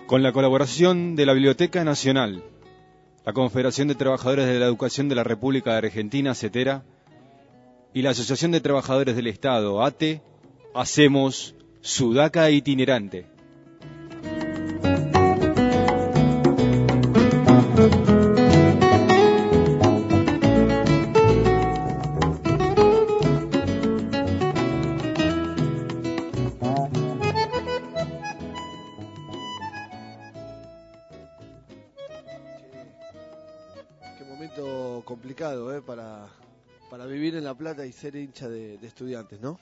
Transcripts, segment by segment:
con la colaboración de la Biblioteca Nacional, la Confederación de Trabajadores de la Educación de la República de Argentina, CETERA, y la Asociación de Trabajadores del Estado, ATE, hacemos Sudaca Itinerante. Complicado para vivir en La Plata y ser hincha de Estudiantes, ¿no?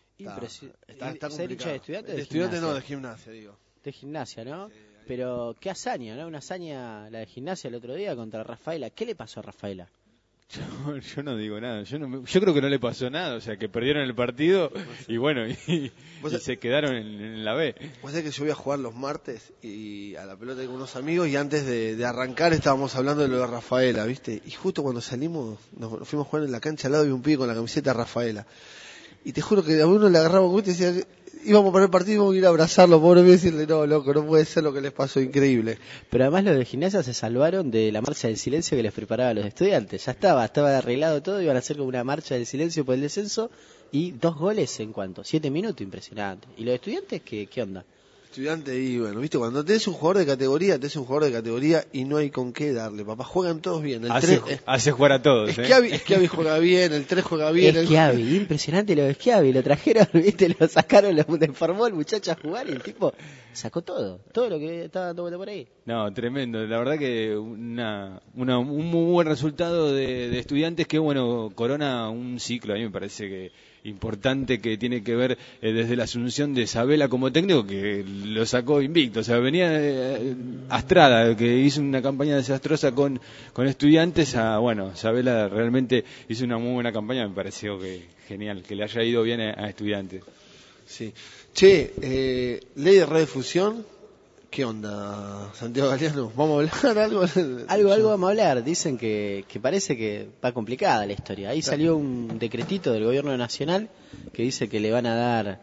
Está ser hincha de Estudiantes. De Estudiantes no, de Gimnasia, digo. De Gimnasia, ¿no? Sí, pero qué hazaña, ¿no? Una hazaña la de Gimnasia el otro día contra Rafaela. ¿Qué le pasó a Rafaela? Yo no digo nada, yo creo que no le pasó nada, o sea, que perdieron el partido y bueno, y se quedaron en la B. Pues es que yo voy a jugar los martes y a la pelota con unos amigos y antes de arrancar estábamos hablando de lo de Rafaela, ¿viste? Y justo cuando salimos, nos fuimos a jugar en la cancha al lado de un pibe con la camiseta de Rafaela. Y te juro que a uno le agarraba un gusto y decía, íbamos a parar el partido y íbamos a ir a abrazarlo, pobre, y decirle, no, loco, no puede ser lo que les pasó, increíble. Pero además los de Gimnasia se salvaron de la marcha del silencio que les preparaba a los estudiantes. Ya estaba arreglado todo, iban a hacer como una marcha del silencio por el descenso y 2 goles en cuanto, 7 minutos, impresionante. ¿Y los estudiantes qué onda? Estudiante y bueno, viste, cuando tenés un jugador de categoría y no hay con qué darle, papá, juegan todos bien. Hace jugar a todos. Schiavi juega bien, el 3 juega bien. Schiavi, impresionante lo de Schiavi, lo trajeron, viste, lo sacaron, lo formó el muchacho a jugar y el tipo sacó todo lo que estaba dando vuelta por ahí. No, tremendo, la verdad que un muy buen resultado de Estudiantes que bueno, corona un ciclo, a mí me parece que importante que tiene que ver desde la asunción de Sabela como técnico, que lo sacó invicto, o sea, venía Astrada, que hizo una campaña desastrosa con Estudiantes, bueno, Sabela realmente hizo una muy buena campaña, me pareció que genial, que le haya ido bien a Estudiantes. Sí. Che, ley de redifusión, ¿qué onda, Santiago Galeano? ¿Vamos a hablar algo? Algo vamos a hablar. Dicen que parece que va complicada la historia. Ahí salió un decretito del gobierno nacional que dice que le van a dar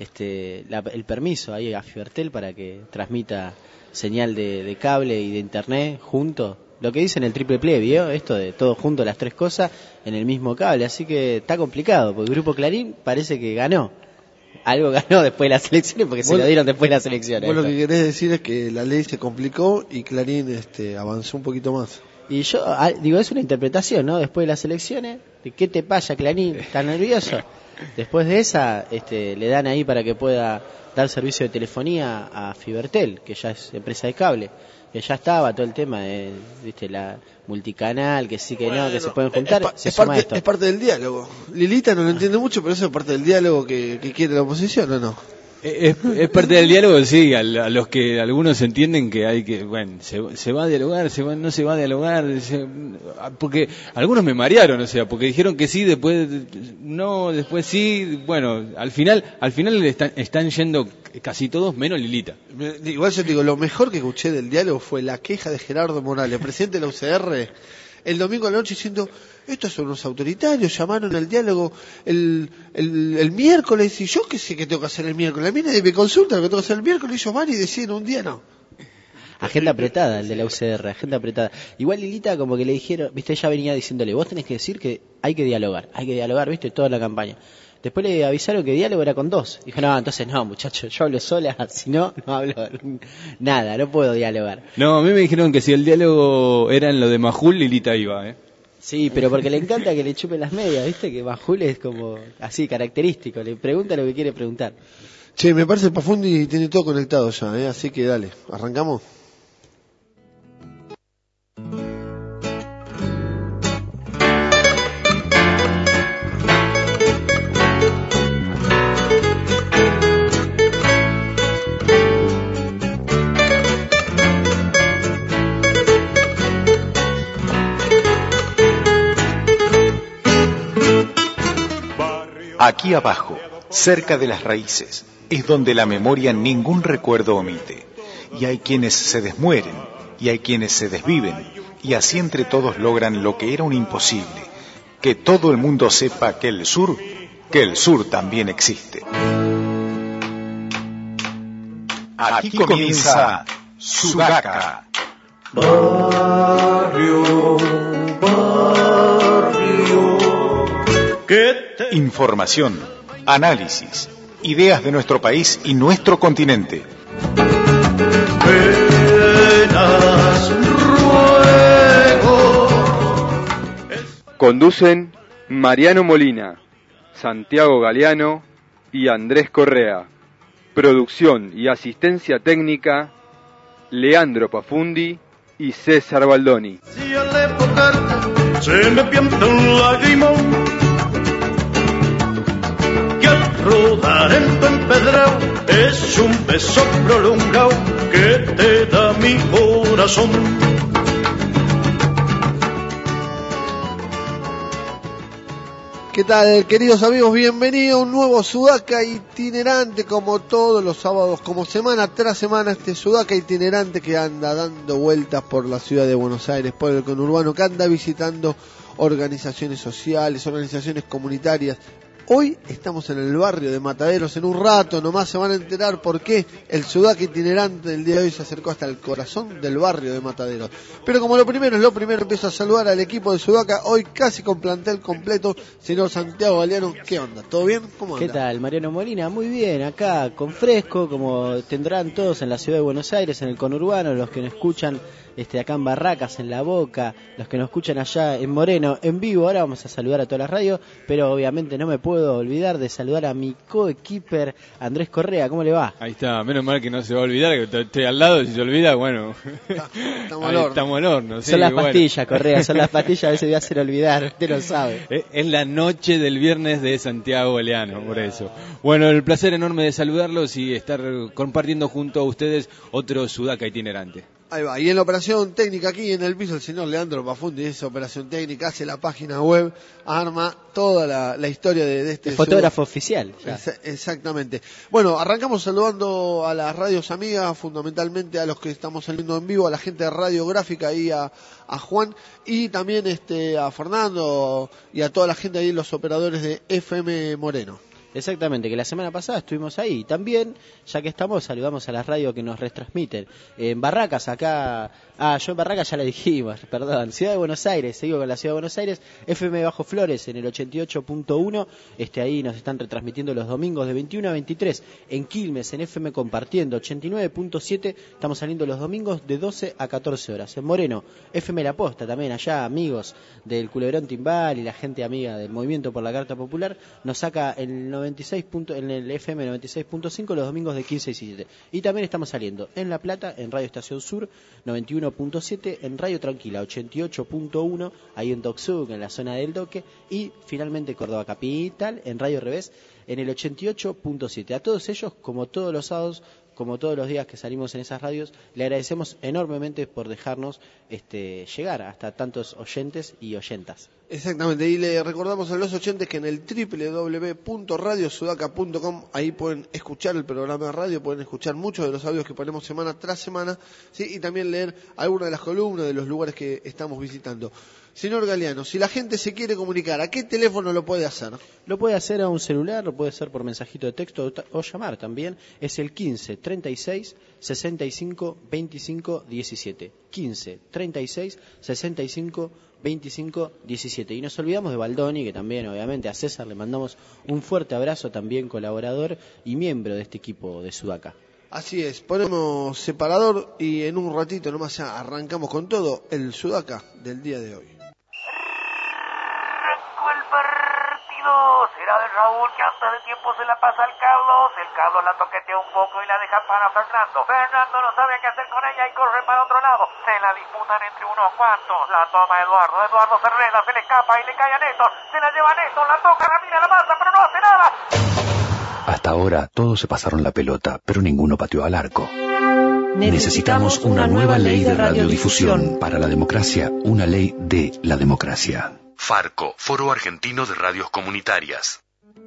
el permiso ahí a Fibertel para que transmita señal de cable y de internet junto. Lo que dicen el triple play, ¿vio? Esto de todo junto, las 3 cosas en el mismo cable. Así que está complicado, porque el Grupo Clarín parece que ganó. Algo ganó después de las elecciones porque se lo dieron después de las elecciones. Vos lo que querés decir es que la ley se complicó y Clarín avanzó un poquito más. Y yo digo, es una interpretación, ¿no? Después de las elecciones, ¿de qué te pasa, Clarín? ¿Estás nervioso? Después de esa, le dan ahí para que pueda dar servicio de telefonía a Fibertel, que ya es empresa de cable. Que ya estaba todo el tema de, viste, la multicanal, que sí que bueno, no, que se pueden juntar, es parte del diálogo. Lilita no lo entiende mucho, pero eso es parte del diálogo que quiere la oposición, ¿o no? Es parte del diálogo, sí, a los que algunos entienden que hay que, bueno, se va a dialogar, no se va a dialogar, porque algunos me marearon, o sea, porque dijeron que sí, después no, después sí, bueno, al final están yendo casi todos menos Lilita. Igual yo te digo, lo mejor que escuché del diálogo fue la queja de Gerardo Morales, presidente de la UCR, el domingo a la noche diciendo, estos son unos autoritarios, llamaron al diálogo el miércoles, y yo qué sé qué tengo que hacer el miércoles, a mí nadie me consulta lo que tengo que hacer el miércoles, ellos van y deciden un día, no. Agenda apretada, el de la UCR, agenda apretada. Igual Lilita como que le dijeron, viste, ella venía diciéndole, vos tenés que decir que hay que dialogar, viste, toda la campaña. Después le avisaron que diálogo era con 2. Dijo, no, entonces no, muchacho, yo hablo sola, si no hablo nada, no puedo dialogar. No, a mí me dijeron que si el diálogo era en lo de Majul, Lilita iba, Sí, pero porque le encanta que le chupen las medias, viste, que Majul es como así, característico, le pregunta lo que quiere preguntar. Che, me parece que Pafundi tiene todo conectado ya, así que dale, ¿arrancamos? Aquí abajo, cerca de las raíces, es donde la memoria ningún recuerdo omite. Y hay quienes se desmueren, y hay quienes se desviven, y así entre todos logran lo que era un imposible, que todo el mundo sepa que el sur también existe. Aquí comienza Sudaca. Barrio, barrio. Información, análisis, ideas de nuestro país y nuestro continente. Penas, ruego. Conducen Mariano Molina, Santiago Galeano y Andrés Correa. Producción y asistencia técnica, Leandro Pafundi y César Baldoni. Si al enfocarte se me pianta un lagrimón, que al rodar en tu empedrado es un beso prolongado que te da mi corazón. ¿Qué tal, queridos amigos? Bienvenido a un nuevo Sudaca itinerante, como todos los sábados, como semana tras semana, este Sudaca itinerante que anda dando vueltas por la ciudad de Buenos Aires, por el conurbano, que anda visitando organizaciones sociales, organizaciones comunitarias. Hoy estamos en el barrio de Mataderos. En un rato nomás se van a enterar por qué el Sudaca itinerante del día de hoy se acercó hasta el corazón del barrio de Mataderos. Pero como lo primero es lo primero, empiezo a saludar al equipo de Sudaca, hoy casi con plantel completo. Señor Santiago Galeano, ¿qué onda? ¿Todo bien? ¿Cómo anda? ¿Qué tal, Mariano Molina? Muy bien, acá con fresco, como tendrán todos en la ciudad de Buenos Aires, en el conurbano, los que nos escuchan acá en Barracas, en La Boca, los que nos escuchan allá en Moreno, en vivo. Ahora vamos a saludar a todas las radios, pero obviamente no me puedo olvidar de saludar a mi coequiper Andrés Correa. ¿Cómo le va? Ahí está, menos mal que no se va a olvidar, que estoy al lado, si se olvida, bueno, Estamos al horno. Sí, son las pastillas, Correa, son las pastillas, a veces voy a hacer olvidar, usted lo sabe. Es la noche del viernes de Santiago Galeano, por eso. Bueno, el placer enorme de saludarlos y estar compartiendo junto a ustedes otro Sudaca itinerante. Ahí va, y en la operación técnica aquí en el piso el señor Leandro Pafundi, esa operación técnica, hace la página web, arma toda la historia de este fotógrafo oficial. Exactamente. Bueno, arrancamos saludando a las radios amigas, fundamentalmente a los que estamos saliendo en vivo, a la gente de Radiográfica y a Juan, y también a Fernando y a toda la gente ahí, los operadores de FM Moreno. Exactamente, que la semana pasada estuvimos ahí. También, ya que estamos, saludamos a las radios que nos retransmiten. En Barracas, acá... yo en Barracas ya le dijimos, perdón. Ciudad de Buenos Aires, seguimos con la Ciudad de Buenos Aires. FM Bajo Flores en el 88.1. Ahí nos están retransmitiendo los domingos de 21 a 23. En Quilmes, en FM Compartiendo, 89.7. Estamos saliendo los domingos de 12 a 14 horas. En Moreno, FM La Posta también, allá amigos del Culebrón Timbal y la gente amiga del Movimiento por la Carta Popular, nos saca en el FM 96.5 los domingos de 15 y 17. Y también estamos saliendo en La Plata, en Radio Estación Sur 91.7, en Radio Tranquila 88.1, ahí en Doxuc, en la zona del Doque, y finalmente Córdoba Capital, en Radio Revés, en el 88.7. A todos ellos, como todos los sábados, como todos los días que salimos en esas radios, le agradecemos enormemente por dejarnos llegar hasta tantos oyentes y oyentas. Exactamente, y le recordamos a los oyentes que en el www.radiosudaca.com ahí pueden escuchar el programa de radio, pueden escuchar muchos de los audios que ponemos semana tras semana, ¿sí? Y también leer algunas de las columnas de los lugares que estamos visitando. Señor Galeano, si la gente se quiere comunicar, ¿a qué teléfono lo puede hacer? Lo puede hacer a un celular, lo puede hacer por mensajito de texto o llamar también. Es el 15 36 65 25 17. 15 36 65 25 17. Y nos olvidamos de Baldoni, que también, obviamente, a César le mandamos un fuerte abrazo, también colaborador y miembro de este equipo de Sudaca. Así es, ponemos separador y en un ratito nomás ya arrancamos con todo el Sudaca del día de hoy. El partido será de Raúl, que antes de tiempo se la pasa al Carlos. El Carlos la toquetea un poco y la deja para Fernando. Fernando no sabe qué hacer con ella y corre para otro lado. Se la disputan entre unos cuantos. La toma Eduardo. Eduardo se enreda, se le escapa y le cae a Néstor. Se la lleva Néstor, la toca, Ramírez la masa, pero no hace nada. Hasta ahora todos se pasaron la pelota, pero ninguno pateó al arco. Necesitamos una nueva ley de radiodifusión. Para la democracia, una ley de la democracia. Farco, Foro Argentino de Radios Comunitarias.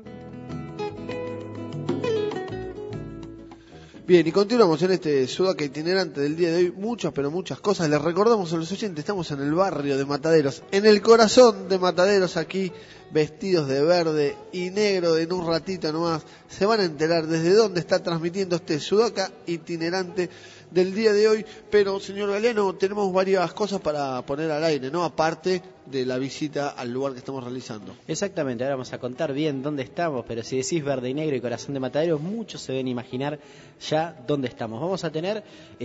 Bien, y continuamos en este Sudaca itinerante del día de hoy. Muchas, pero muchas cosas. Les recordamos a los oyentes, estamos en el barrio de Mataderos, en el corazón de Mataderos, aquí vestidos de verde y negro. En un ratito nomás se van a enterar desde dónde está transmitiendo este sudaca itinerante del día de hoy. Pero, señor Galeano, tenemos varias cosas para poner al aire, ¿no? Aparte de la visita al lugar que estamos realizando. Exactamente, ahora vamos a contar bien dónde estamos, pero si decís verde y negro y corazón de matadero, muchos se deben imaginar ya dónde estamos. Vamos a tener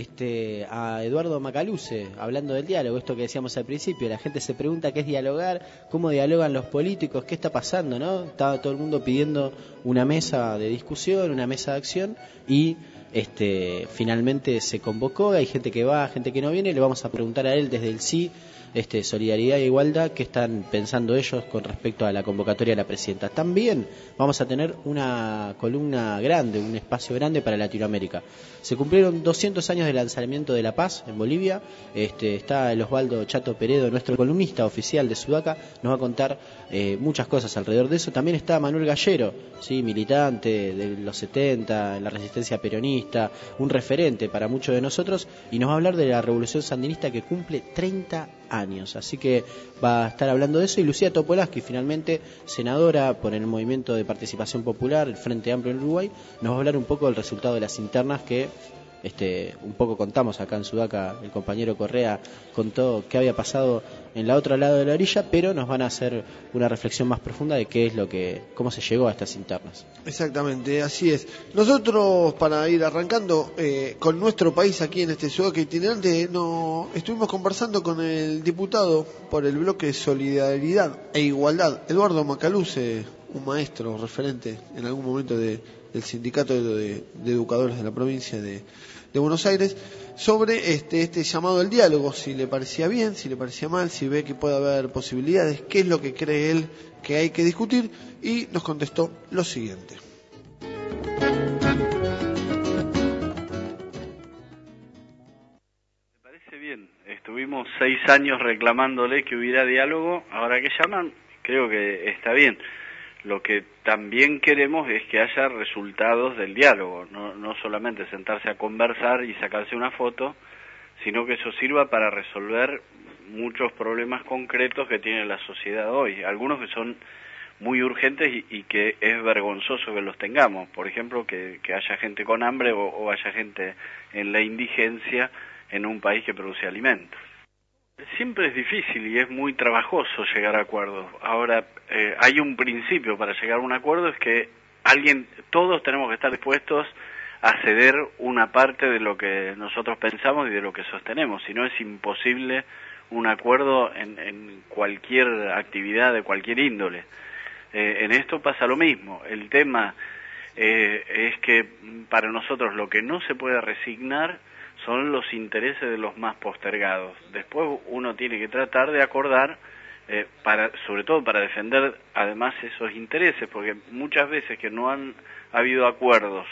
a Eduardo Macaluce hablando del diálogo, esto que decíamos al principio. La gente se pregunta qué es dialogar, cómo dialogan los políticos, qué está pasando, ¿no? Estaba todo el mundo pidiendo una mesa de discusión, una mesa de acción, y finalmente se convocó. Hay gente que va, gente que no viene. Le vamos a preguntar a él desde el sí, Solidaridad e Igualdad, qué están pensando ellos con respecto a la convocatoria de la presidenta. También vamos a tener una columna grande, un espacio grande para Latinoamérica. Se cumplieron 200 años del lanzamiento de La Paz en Bolivia. Está el Osvaldo Chato Peredo, nuestro columnista oficial de Sudaca, nos va a contar muchas cosas alrededor de eso. También está Manuel Gallero, ¿sí? Militante de los 70 en la resistencia peronista, un referente para muchos de nosotros, y nos va a hablar de la revolución sandinista que cumple 30 años. Así que va a estar hablando de eso. Y Lucía Topolaski, finalmente senadora por el Movimiento de Participación Popular, el Frente Amplio en Uruguay, nos va a hablar un poco del resultado de las internas que un poco contamos acá en Sudaca. El compañero Correa contó qué había pasado en la otra lado de la orilla, pero nos van a hacer una reflexión más profunda de qué es cómo se llegó a estas internas. Exactamente, así es. Nosotros, para ir arrancando con nuestro país aquí en este Sudaca itinerante, estuvimos conversando con el diputado por el bloque de Solidaridad e Igualdad, Eduardo Macaluce, un maestro referente en algún momento del sindicato de educadores de la provincia de Buenos Aires, sobre este llamado al diálogo, si le parecía bien, si le parecía mal, si ve que puede haber posibilidades, qué es lo que cree él que hay que discutir, y nos contestó lo siguiente. Me parece bien, estuvimos 6 años reclamándole que hubiera diálogo, ahora que llaman, creo que está bien. Lo que también queremos es que haya resultados del diálogo, no solamente sentarse a conversar y sacarse una foto, sino que eso sirva para resolver muchos problemas concretos que tiene la sociedad hoy, algunos que son muy urgentes y que es vergonzoso que los tengamos. Por ejemplo, que haya gente con hambre o haya gente en la indigencia en un país que produce alimentos. Siempre es difícil y es muy trabajoso llegar a acuerdos. Ahora, hay un principio para llegar a un acuerdo, es que todos tenemos que estar dispuestos a ceder una parte de lo que nosotros pensamos y de lo que sostenemos. Si no, es imposible un acuerdo en cualquier actividad de cualquier índole. En esto pasa lo mismo. El tema es que para nosotros lo que no se puede resignar son los intereses de los más postergados. Después uno tiene que tratar de acordar, sobre todo para defender además esos intereses, porque muchas veces que no han habido acuerdos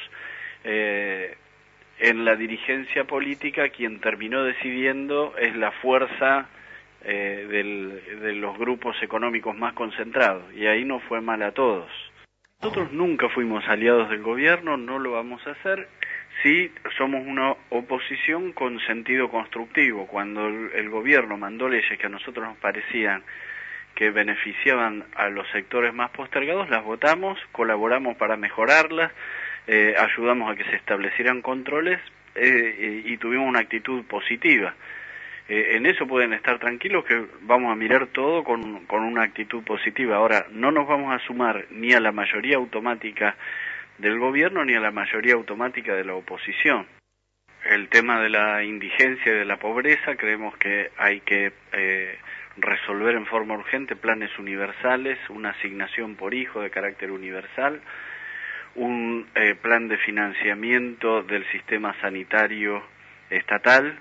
en la dirigencia política, quien terminó decidiendo es la fuerza de los grupos económicos más concentrados, y ahí no fue mal a todos. Nosotros nunca fuimos aliados del gobierno, no lo vamos a hacer. Sí, somos una oposición con sentido constructivo. Cuando el gobierno mandó leyes que a nosotros nos parecían que beneficiaban a los sectores más postergados, las votamos, colaboramos para mejorarlas, ayudamos a que se establecieran controles y tuvimos una actitud positiva. En eso pueden estar tranquilos, que vamos a mirar todo con una actitud positiva. Ahora, no nos vamos a sumar ni a la mayoría automática del gobierno ni a la mayoría automática de la oposición. El tema de la indigencia y de la pobreza, creemos que hay que resolver en forma urgente planes universales, una asignación por hijo de carácter universal, un plan de financiamiento del sistema sanitario estatal,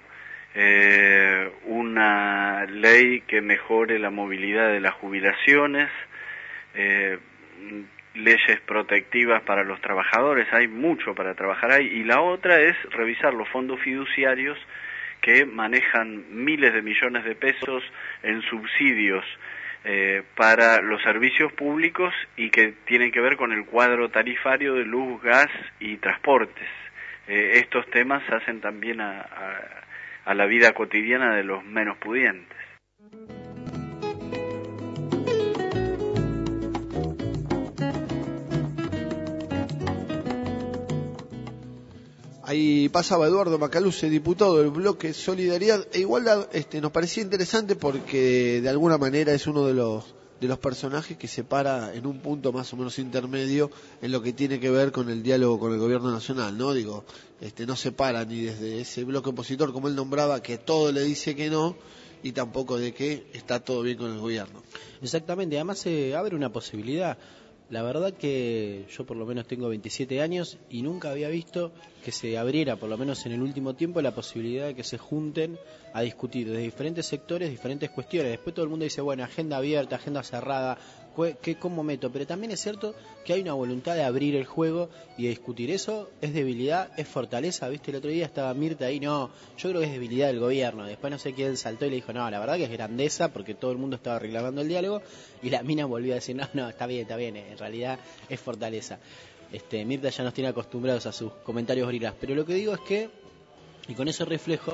una ley que mejore la movilidad de las jubilaciones, leyes protectivas para los trabajadores. Hay mucho para trabajar ahí. Y la otra es revisar los fondos fiduciarios que manejan miles de millones de pesos en subsidios para los servicios públicos y que tienen que ver con el cuadro tarifario de luz, gas y transportes. Estos temas hacen también a la vida cotidiana de los menos pudientes. ahí pasaba Eduardo Macaluce, diputado del bloque Solidaridad e Igualdad. Nos parecía interesante porque de alguna manera es uno de los personajes que se para en un punto más o menos intermedio en lo que tiene que ver con el diálogo con el gobierno nacional, ¿no? Digo, no se para ni desde ese bloque opositor, como él nombraba, que todo le dice que no, y tampoco de que está todo bien con el gobierno. Exactamente, además se abre una posibilidad. La verdad que yo por lo menos tengo 27 años y nunca había visto que se abriera, por lo menos en el último tiempo, la posibilidad de que se junten a discutir de diferentes sectores, diferentes cuestiones. Después todo el mundo dice, bueno, agenda abierta, agenda cerrada, ¿cómo meto? Pero también es cierto que hay una voluntad de abrir el juego y de discutir. Eso es debilidad, es fortaleza. ¿Viste? El otro día estaba Mirta ahí, no, yo creo que es debilidad del gobierno. Después no sé quién saltó y le dijo, no, la verdad que es grandeza, porque todo el mundo estaba reclamando el diálogo, y la mina volvió a decir, no, está bien, en realidad es fortaleza. Mirta ya nos tiene acostumbrados a sus comentarios gorilas, pero lo que digo es que, y con eso reflejo,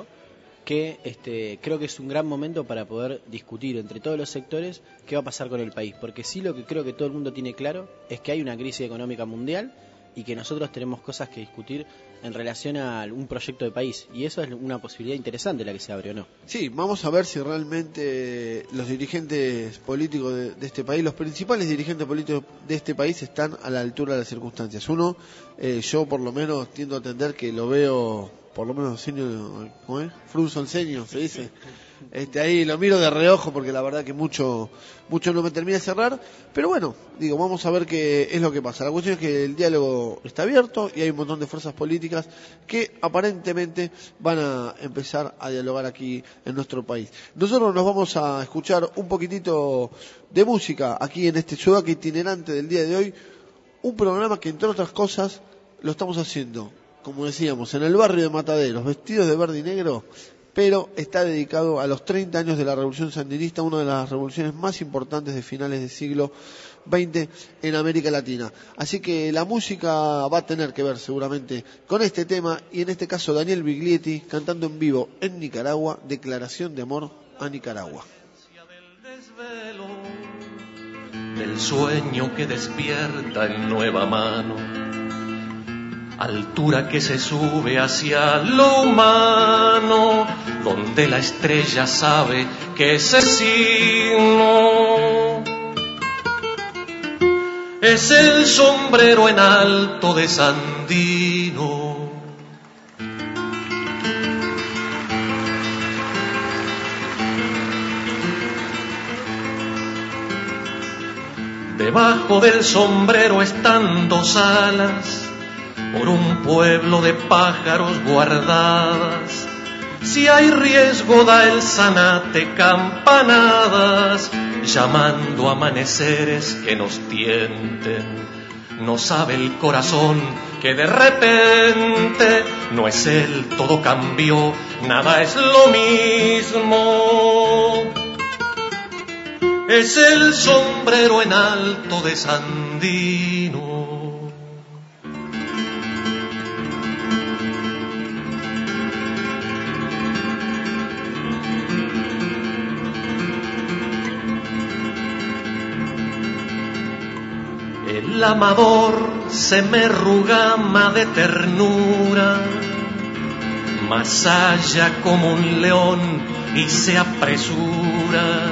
que creo que es un gran momento para poder discutir entre todos los sectores qué va a pasar con el país, porque sí, lo que creo que todo el mundo tiene claro es que hay una crisis económica mundial y que nosotros tenemos cosas que discutir en relación a un proyecto de país, y eso es una posibilidad interesante la que se abre, ¿o no? Sí, vamos a ver si realmente los dirigentes políticos de este país, los principales dirigentes políticos de este país están a la altura de las circunstancias. Uno, yo por lo menos tiendo a entender que lo veo, por lo menos ¿cómo es? Frunzo el ceño, se dice. Ahí lo miro de reojo porque la verdad que mucho no me termina de cerrar, pero bueno, digo, vamos a ver qué es lo que pasa. La cuestión es que el diálogo está abierto y hay un montón de fuerzas políticas que aparentemente van a empezar a dialogar aquí en nuestro país. Nosotros nos vamos a escuchar un poquitito de música aquí en este Sudaca itinerante del día de hoy, un programa que entre otras cosas lo estamos haciendo, como decíamos, en el barrio de Mataderos, vestidos de verde y negro, pero está dedicado a los 30 años de la Revolución Sandinista, una de las revoluciones más importantes de finales del siglo XX en América Latina. Así que la música va a tener que ver seguramente con este tema, y en este caso Daniel Biglietti cantando en vivo en Nicaragua, Declaración de Amor a Nicaragua. Del sueño que despierta en nueva mano, altura que se sube hacia lo humano, donde la estrella sabe que ese signo es el sombrero en alto de Sandino. Debajo del sombrero están dos alas, por un pueblo de pájaros guardadas. Si hay riesgo da el zanate campanadas, llamando amaneceres que nos tienten. No sabe el corazón que de repente no es él, todo cambió, nada es lo mismo. Es el sombrero en alto de Sandino. El amador se me rugama de ternura, más allá como un león y se apresura.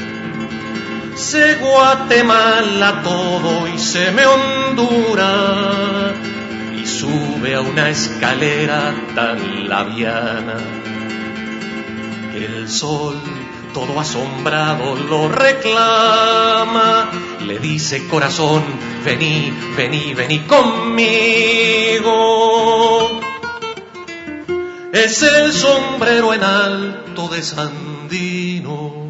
Se Guatemala todo y se me hondura, y sube a una escalera tan labiana que el sol todo asombrado lo reclama. Le dice corazón, vení, vení, vení conmigo. Es el sombrero en alto de Sandino.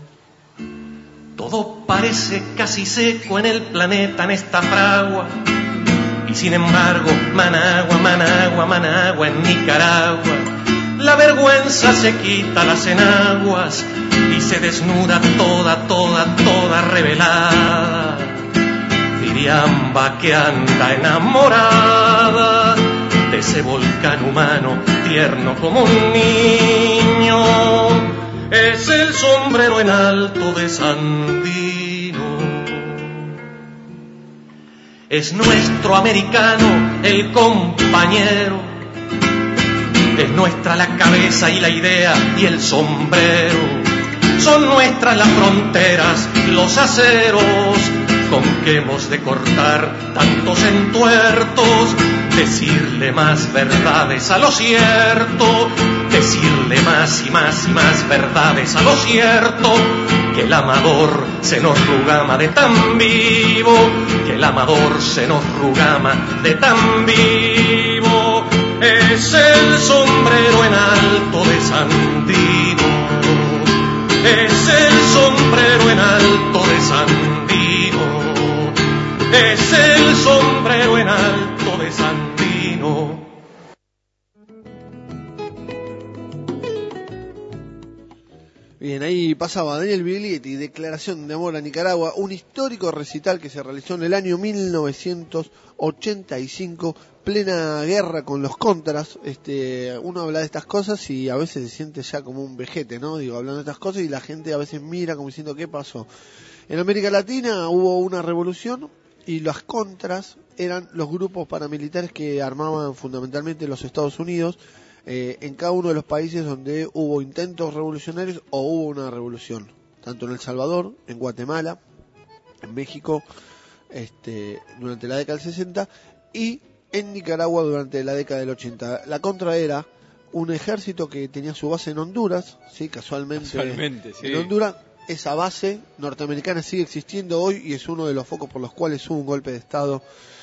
Todo parece casi seco en el planeta, en esta fragua, y sin embargo, Managua, Managua, Managua en Nicaragua. La vergüenza se quita las enaguas y se desnuda toda, toda, toda revelada. Viriamba que anda enamorada de ese volcán humano, tierno como un niño. Es el sombrero en alto de Sandino. Es nuestro americano, el compañero, Es nuestra la cabeza y la idea y el sombrero. Son nuestras las fronteras, los aceros con que hemos de cortar tantos entuertos. Decirle más verdades a lo cierto, decirle más y más y más verdades a lo cierto. Que el amador se nos rugama de tan vivo, que el amador se nos rugama de tan vivo. Es el sombrero en alto de Sandino, es el sombrero en alto de Sandino, es el sombrero en alto de Sandino. Bien, ahí pasaba Daniel Biglietti, Declaración de Amor a Nicaragua, un histórico recital que se realizó en el año 1985, plena guerra con los contras. Uno habla de estas cosas y a veces se siente ya como un vejete, ¿no? Digo, hablando de estas cosas y la gente a veces mira como diciendo, ¿qué pasó? En América Latina hubo una revolución y las contras eran los grupos paramilitares que armaban fundamentalmente los Estados Unidos, en cada uno de los países donde hubo intentos revolucionarios o hubo una revolución, tanto en El Salvador, en Guatemala, en México, durante la década del 60 y en Nicaragua durante la década del 80. La contra era un ejército que tenía su base en Honduras, sí, casualmente sí. En Honduras. Esa base norteamericana sigue existiendo hoy y es uno de los focos por los cuales hubo un golpe de Estado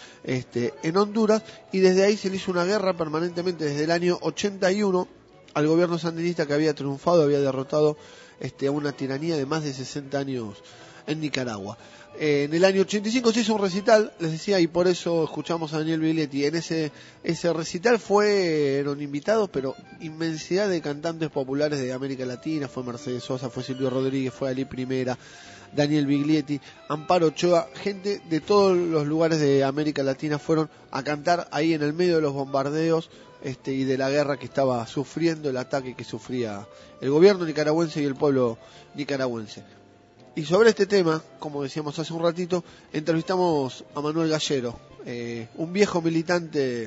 en Honduras, y desde ahí se le hizo una guerra permanentemente desde el año 81 al gobierno sandinista, que había triunfado, había derrotado a una tiranía de más de 60 años en Nicaragua. En el año 85 se hizo un recital, les decía, y por eso escuchamos a Daniel Biglietti. En ese recital fueron invitados, pero inmensidad de cantantes populares de América Latina. Fue Mercedes Sosa, fue Silvio Rodríguez, fue Ali Primera, Daniel Biglietti, Amparo Ochoa, gente de todos los lugares de América Latina fueron a cantar ahí en el medio de los bombardeos y de la guerra que estaba sufriendo, el ataque que sufría el gobierno nicaragüense y el pueblo nicaragüense. Y sobre este tema, como decíamos hace un ratito, entrevistamos a Manuel Gallero, un viejo militante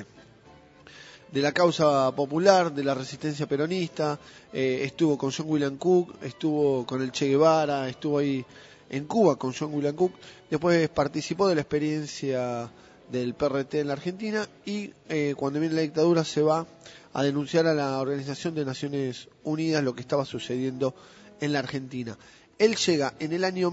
de la causa popular, de la resistencia peronista. Estuvo con John William Cook, estuvo con el Che Guevara, estuvo ahí en Cuba con John William Cook, después participó de la experiencia del PRT en la Argentina y cuando viene la dictadura se va a denunciar a la Organización de Naciones Unidas lo que estaba sucediendo en la Argentina. Él llega en el año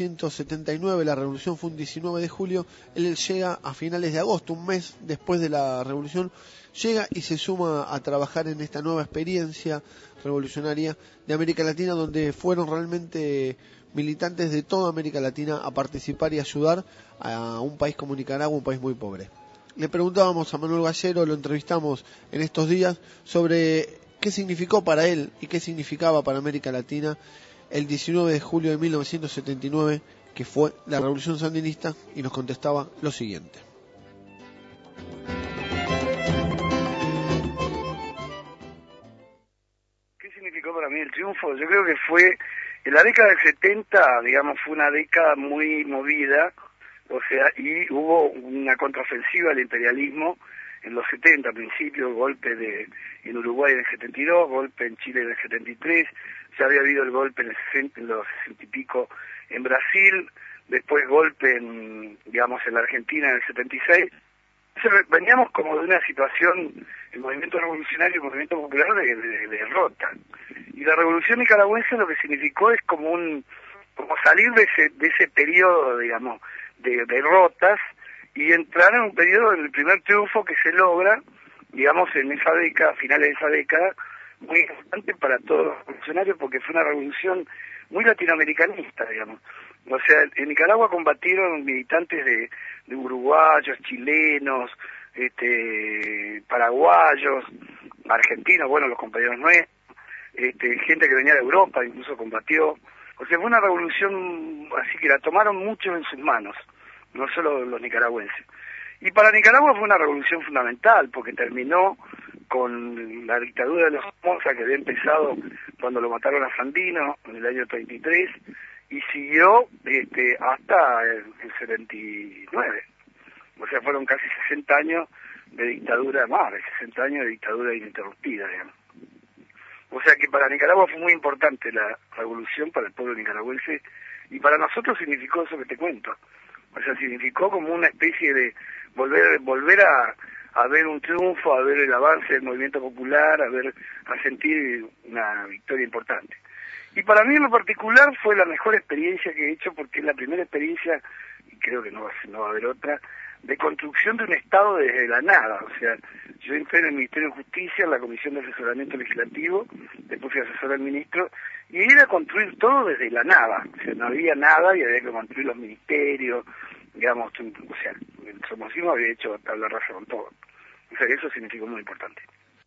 1979, la revolución fue un 19 de julio, él llega a finales de agosto, un mes después de la revolución, llega y se suma a trabajar en esta nueva experiencia revolucionaria de América Latina, donde fueron realmente militantes de toda América Latina a participar y ayudar a un país como Nicaragua, un país muy pobre. Le preguntábamos a Manuel Gallero, lo entrevistamos en estos días, sobre qué significó para él y qué significaba para América Latina el 19 de julio de 1979, que fue la revolución sandinista, y nos contestaba lo siguiente. ¿Qué significó para mí el triunfo? Yo creo que fue, en la década del 70, digamos, fue una década muy movida, o sea, y hubo una contraofensiva al imperialismo en los 70, al principio, golpe en Uruguay en el 72, golpe en Chile en el 73, ya había habido el golpe en los 60 y pico en Brasil, después golpe en la Argentina en el 76. Entonces veníamos como de una situación, el movimiento revolucionario y el movimiento popular de derrota. Y la revolución nicaragüense lo que significó es como salir de ese periodo, digamos, de derrotas y entrar en un periodo, en el primer triunfo que se logra, digamos, en esa década, finales de esa década, muy importante para todos los revolucionarios porque fue una revolución muy latinoamericanista, digamos. O sea, en Nicaragua combatieron militantes de uruguayos, chilenos, paraguayos, argentinos, bueno, los compañeros nuestros, gente que venía de Europa incluso combatió. O sea, fue una revolución así que la tomaron muchos en sus manos, no solo los nicaragüenses. Y para Nicaragua fue una revolución fundamental porque terminó con la dictadura de los Somoza, que había empezado cuando lo mataron a Sandino en el año 33 y siguió hasta el 79. O sea, fueron casi 60 años de dictadura, más de 60 años de dictadura ininterrumpida, digamos. O sea que para Nicaragua fue muy importante la revolución, para el pueblo nicaragüense, y para nosotros significó eso que te cuento. O sea, significó como una especie de volver a ver un triunfo, a ver el avance del movimiento popular, a sentir una victoria importante. Y para mí en lo particular fue la mejor experiencia que he hecho, porque es la primera experiencia, y creo que no va a haber otra, de construcción de un Estado desde la nada. O sea, yo entré en el Ministerio de Justicia, en la Comisión de Asesoramiento Legislativo, después fui asesor al ministro, y era construir todo desde la nada. O sea, no había nada y había que construir los ministerios, digamos, o sea, el somocismo había hecho tabla rasa con todo. O sea, eso significó muy importante.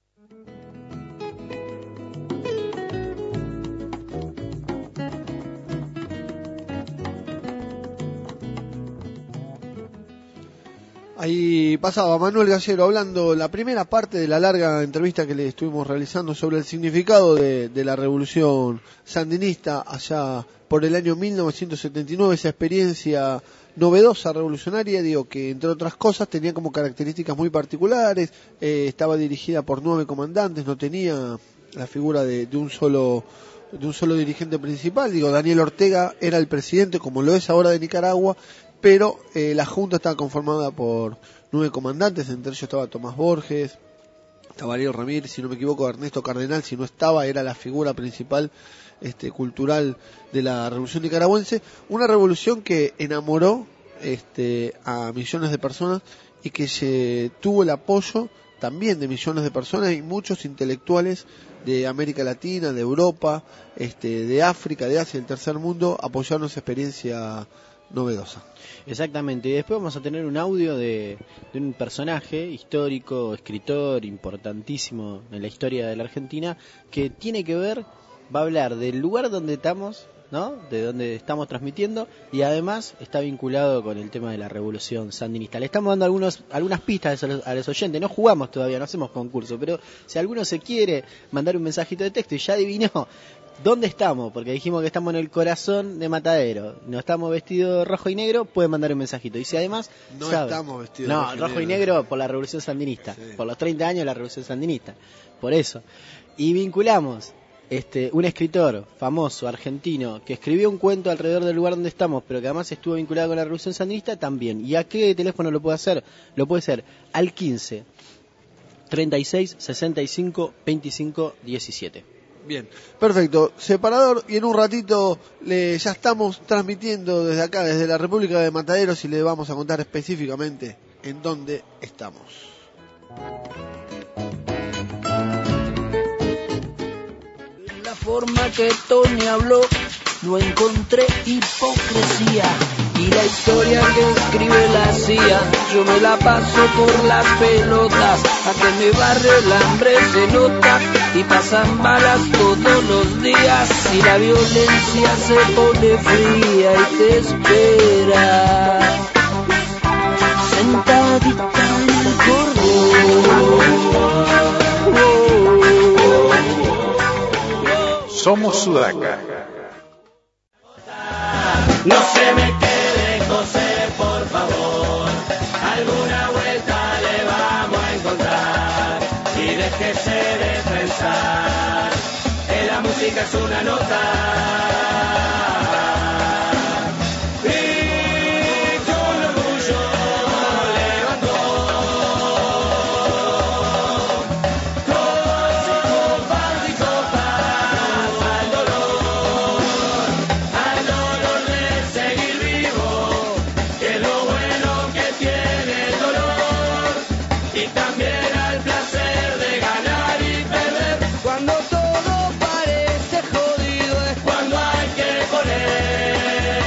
Ahí pasaba Manuel Gallero hablando la primera parte de la larga entrevista que le estuvimos realizando sobre el significado de la revolución sandinista allá por el año 1979, esa experiencia novedosa, revolucionaria, digo, que entre otras cosas tenía como características muy particulares, estaba dirigida por 9 comandantes, no tenía la figura de un solo dirigente principal, digo, Daniel Ortega era el presidente, como lo es ahora de Nicaragua, pero la Junta estaba conformada por 9 comandantes, entre ellos estaba Tomás Borges, estaba Ariel Ramírez, si no me equivoco, Ernesto Cardenal, si no estaba, era la figura principal cultural de la revolución nicaragüense, una revolución que enamoró a millones de personas y que tuvo el apoyo también de millones de personas y muchos intelectuales de América Latina, de Europa, de África, de Asia, del tercer mundo, apoyaron esa experiencia novedosa. Exactamente, y después vamos a tener un audio de un personaje histórico, escritor importantísimo en la historia de la Argentina, que tiene que ver, va a hablar del lugar donde estamos, ¿no? De donde estamos transmitiendo, y además está vinculado con el tema de la revolución sandinista. Le estamos dando algunas pistas a los oyentes, no jugamos todavía, no hacemos concurso, pero si alguno se quiere mandar un mensajito de texto y ya adivinó ¿dónde estamos? Porque dijimos que estamos en el corazón de Matadero. No estamos vestidos rojo y negro, puede mandar un mensajito. Y si además no sabe, estamos vestidos rojo y negro por la Revolución Sandinista, sí. Por los 30 años de la Revolución Sandinista. Por eso. Y vinculamos un escritor famoso, argentino, que escribió un cuento alrededor del lugar donde estamos, pero que además estuvo vinculado con la Revolución Sandinista también. ¿Y a qué teléfono lo puede hacer? Lo puede hacer al 15 36 65 25 17. Bien, perfecto, separador, y en un ratito ya estamos transmitiendo desde acá, desde la República de Mataderos, y le vamos a contar específicamente en dónde estamos. La forma que Tony habló, no encontré hipocresía. Y la historia que escribe la CIA, yo me la paso por las pelotas. A que mi barrio el hambre se nota y pasan balas todos los días. Y la violencia se pone fría y te espera sentadita en el cordón. Somos Sudaca. No se me quede, José, por favor. Alguna vuelta le vamos a encontrar. Y déjese de pensar que la música es una nota. Y con orgullo levantó copas y copas al dolor de seguir vivo, que es lo bueno que tiene el dolor, y también al placer de ganar y perder. Cuando todo parece jodido es cuando hay que poner.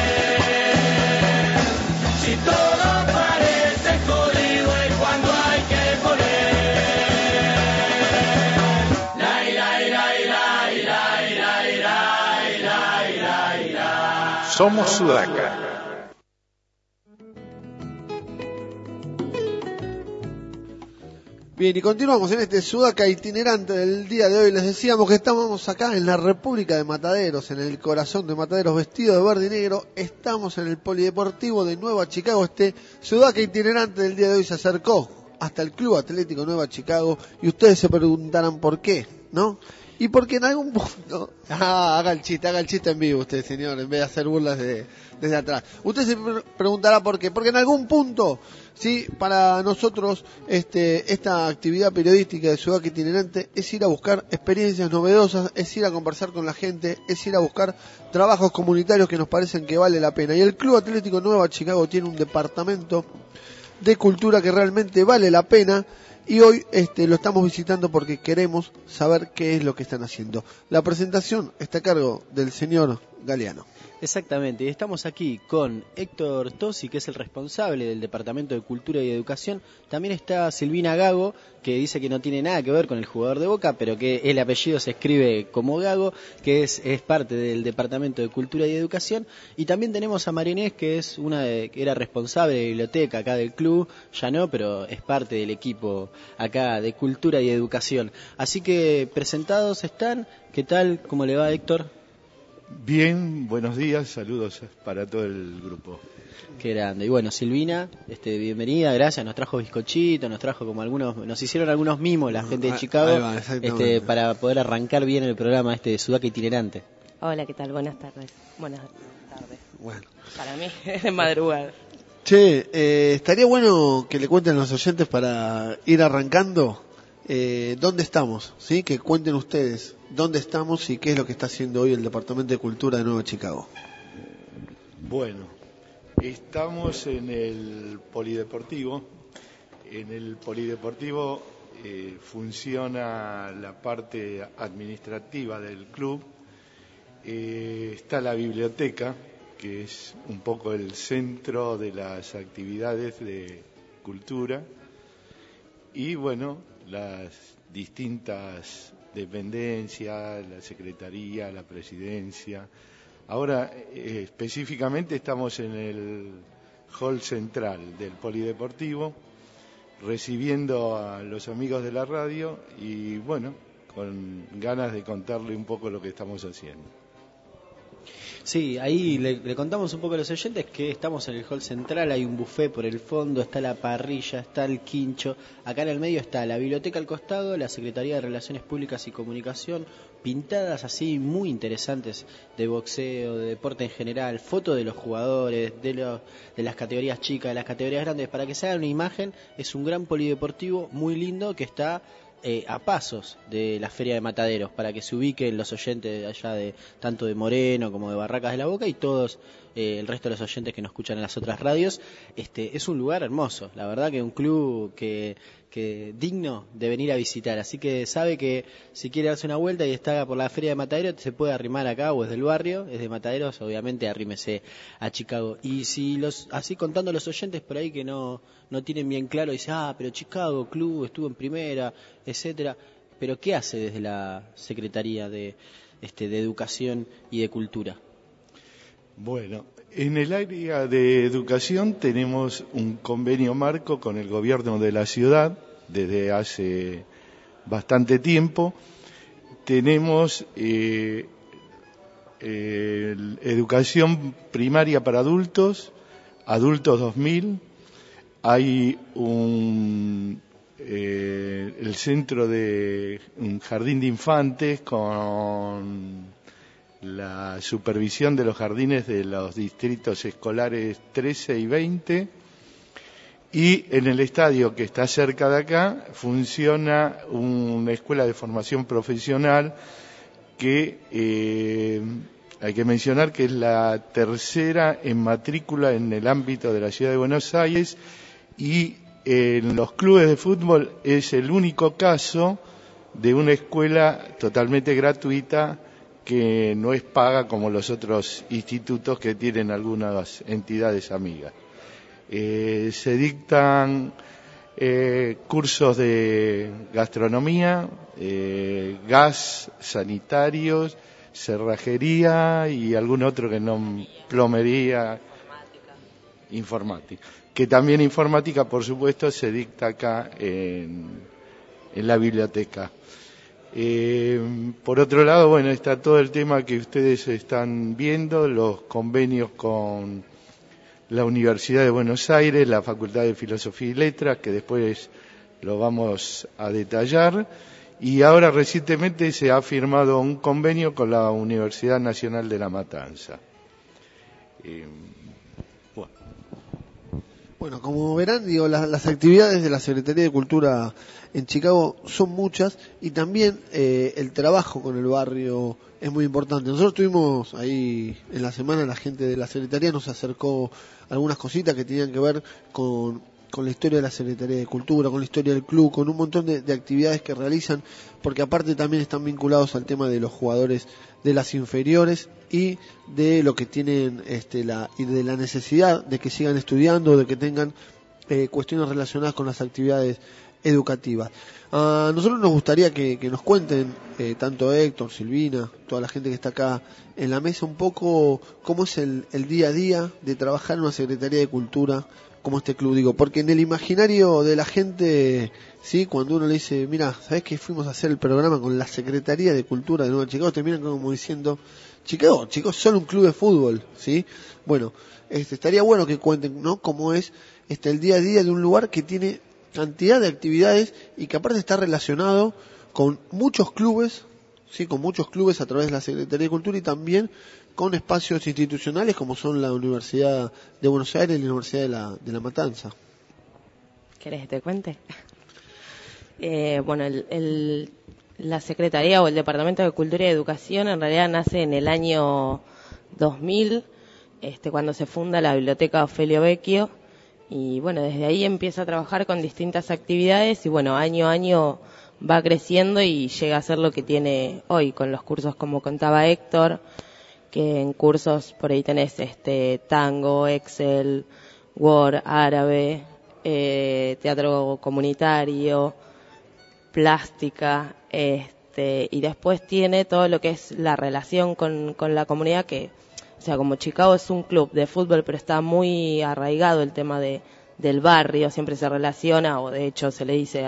Si todo parece jodido es cuando hay que poner. La ira, ira, ira, ira, ira, ira, ira, ira, ira. Somos Sudaca. Bien, y continuamos en este Sudaca itinerante del día de hoy. Les decíamos que estamos acá en la República de Mataderos, en el corazón de Mataderos, vestido de verde y negro. Estamos en el Polideportivo de Nueva Chicago. Este Sudaca itinerante del día de hoy se acercó hasta el Club Atlético Nueva Chicago, y ustedes se preguntarán por qué, ¿no? Y porque en algún punto... haga el chiste en vivo usted, señor, en vez de hacer burlas desde atrás. Usted se preguntará por qué. Porque en algún punto, sí, para nosotros esta actividad periodística de Ciudad Itinerante es ir a buscar experiencias novedosas, es ir a conversar con la gente, es ir a buscar trabajos comunitarios que nos parecen que vale la pena. Y el Club Atlético Nueva Chicago tiene un departamento de cultura que realmente vale la pena. Y hoy lo estamos visitando porque queremos saber qué es lo que están haciendo. La presentación está a cargo del señor Galeano. Exactamente, y estamos aquí con Héctor Tosi, que es el responsable del Departamento de Cultura y Educación. También está Silvina Gago, que dice que no tiene nada que ver con el jugador de Boca, pero que el apellido se escribe como Gago, que es parte del Departamento de Cultura y Educación. Y también tenemos a Marinés, que es que era responsable de biblioteca acá del club, ya no, pero es parte del equipo acá de Cultura y Educación. Así que presentados están. ¿Qué tal? ¿Cómo le va, Héctor? Bien, buenos días, saludos para todo el grupo. Qué grande. Y bueno, Silvina, bienvenida, gracias, nos trajo bizcochito, nos hicieron algunos mimos la gente de Chicago, para poder arrancar bien el programa de Sudaca Itinerante. Hola, ¿qué tal? Buenas tardes. Buenas tardes. Bueno. Para mí es de madrugada. Che, estaría bueno que le cuenten a los oyentes para ir arrancando dónde estamos, ¿sí? Que cuenten ustedes dónde estamos y qué es lo que está haciendo hoy el Departamento de Cultura de Nueva Chicago. Bueno, estamos en el Polideportivo. En el Polideportivo funciona la parte administrativa del club. Está la biblioteca, que es un poco el centro de las actividades de cultura. Y bueno, las distintas dependencias, la secretaría, la presidencia. Ahora, específicamente estamos en el hall central del Polideportivo, recibiendo a los amigos de la radio y, bueno, con ganas de contarle un poco lo que estamos haciendo. Sí, ahí le contamos un poco a los oyentes que estamos en el hall central, hay un buffet por el fondo, está la parrilla, está el quincho, acá en el medio está la biblioteca al costado, la Secretaría de Relaciones Públicas y Comunicación, pintadas así muy interesantes de boxeo, de deporte en general, fotos de los jugadores, de las categorías chicas, de las categorías grandes, para que se hagan una imagen. Es un gran polideportivo muy lindo que está a pasos de la Feria de Mataderos, para que se ubiquen los oyentes de allá, tanto de Moreno como de Barracas de la Boca, y todos el resto de los oyentes que nos escuchan en las otras radios. Es un lugar hermoso, la verdad que un club que digno de venir a visitar, así que sabe que si quiere darse una vuelta y está por la Feria de Mataderos, se puede arrimar acá, o es del barrio, es de Mataderos, obviamente arrímese a Chicago. Y si así contando a los oyentes por ahí que no tienen bien claro, dice, pero Chicago Club estuvo en primera, etcétera, pero ¿qué hace desde la Secretaría de Educación y de Cultura? Bueno, en el área de educación tenemos un convenio marco con el gobierno de la ciudad desde hace bastante tiempo. Tenemos educación primaria para adultos 2000. Hay el centro de un jardín de infantes con la supervisión de los jardines de los distritos escolares 13 y 20, y en el estadio que está cerca de acá funciona una escuela de formación profesional que hay que mencionar que es la tercera en matrícula en el ámbito de la ciudad de Buenos Aires, y en los clubes de fútbol es el único caso de una escuela totalmente gratuita que no es paga como los otros institutos que tienen algunas entidades amigas. Se dictan cursos de gastronomía, gas, sanitarios, cerrajería y algún otro que no, plomería, informática. Que también informática, por supuesto, se dicta acá en la biblioteca. Por otro lado, bueno, está todo el tema que ustedes están viendo, los convenios con la Universidad de Buenos Aires, la Facultad de Filosofía y Letras, que después lo vamos a detallar. Y ahora recientemente se ha firmado un convenio con la Universidad Nacional de La Matanza. Bueno, como verán, digo, las actividades de la Secretaría de Cultura en Chicago son muchas, y también el trabajo con el barrio es muy importante. Nosotros tuvimos ahí en la semana, la gente de la Secretaría nos acercó algunas cositas que tenían que ver con la historia de la Secretaría de Cultura, con la historia del club, con un montón de actividades que realizan, porque aparte también están vinculados al tema de los jugadores de las inferiores y de lo que tienen y de la necesidad de que sigan estudiando, de que tengan cuestiones relacionadas con las actividades educativas. A nosotros nos gustaría que nos cuenten, tanto Héctor, Silvina, toda la gente que está acá en la mesa, un poco cómo es el día a día de trabajar en una Secretaría de Cultura como este club, digo, porque en el imaginario de la gente, sí, cuando uno le dice, mira, ¿sabés que fuimos a hacer el programa con la Secretaría de Cultura de Nueva Chicago? Te miran como diciendo, Chicago, chicos, solo un club de fútbol, ¿sí? Bueno, estaría bueno que cuenten, ¿no?, cómo es el día a día de un lugar que tiene cantidad de actividades y que aparte está relacionado con muchos clubes, sí, con muchos clubes a través de la Secretaría de Cultura, y también con espacios institucionales como son la Universidad de Buenos Aires y la Universidad de la Matanza. ¿Querés que te cuente? Bueno, la Secretaría o el Departamento de Cultura y Educación en realidad nace en el año 2000, cuando se funda la Biblioteca Ofelio Vecchio, y bueno, desde ahí empieza a trabajar con distintas actividades y bueno, año a año va creciendo y llega a ser lo que tiene hoy, con los cursos como contaba Héctor, que en cursos por ahí tenés tango, Excel, Word, árabe, teatro comunitario, plástica, y después tiene todo lo que es la relación con la comunidad, que, o sea, como Chicago es un club de fútbol, pero está muy arraigado el tema del barrio, siempre se relaciona, o de hecho se le dice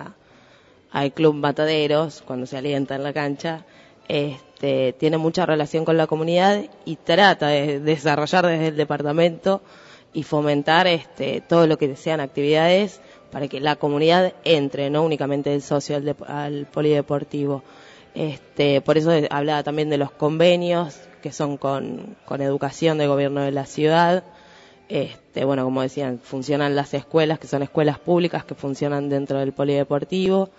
al club Mataderos, cuando se alienta en la cancha, tiene mucha relación con la comunidad y trata de desarrollar desde el departamento y fomentar todo lo que sean actividades para que la comunidad entre, no únicamente el socio al polideportivo. Por eso hablaba también de los convenios que son con educación del gobierno de la ciudad. Bueno, como decían, funcionan las escuelas, que son escuelas públicas que funcionan dentro del polideportivo.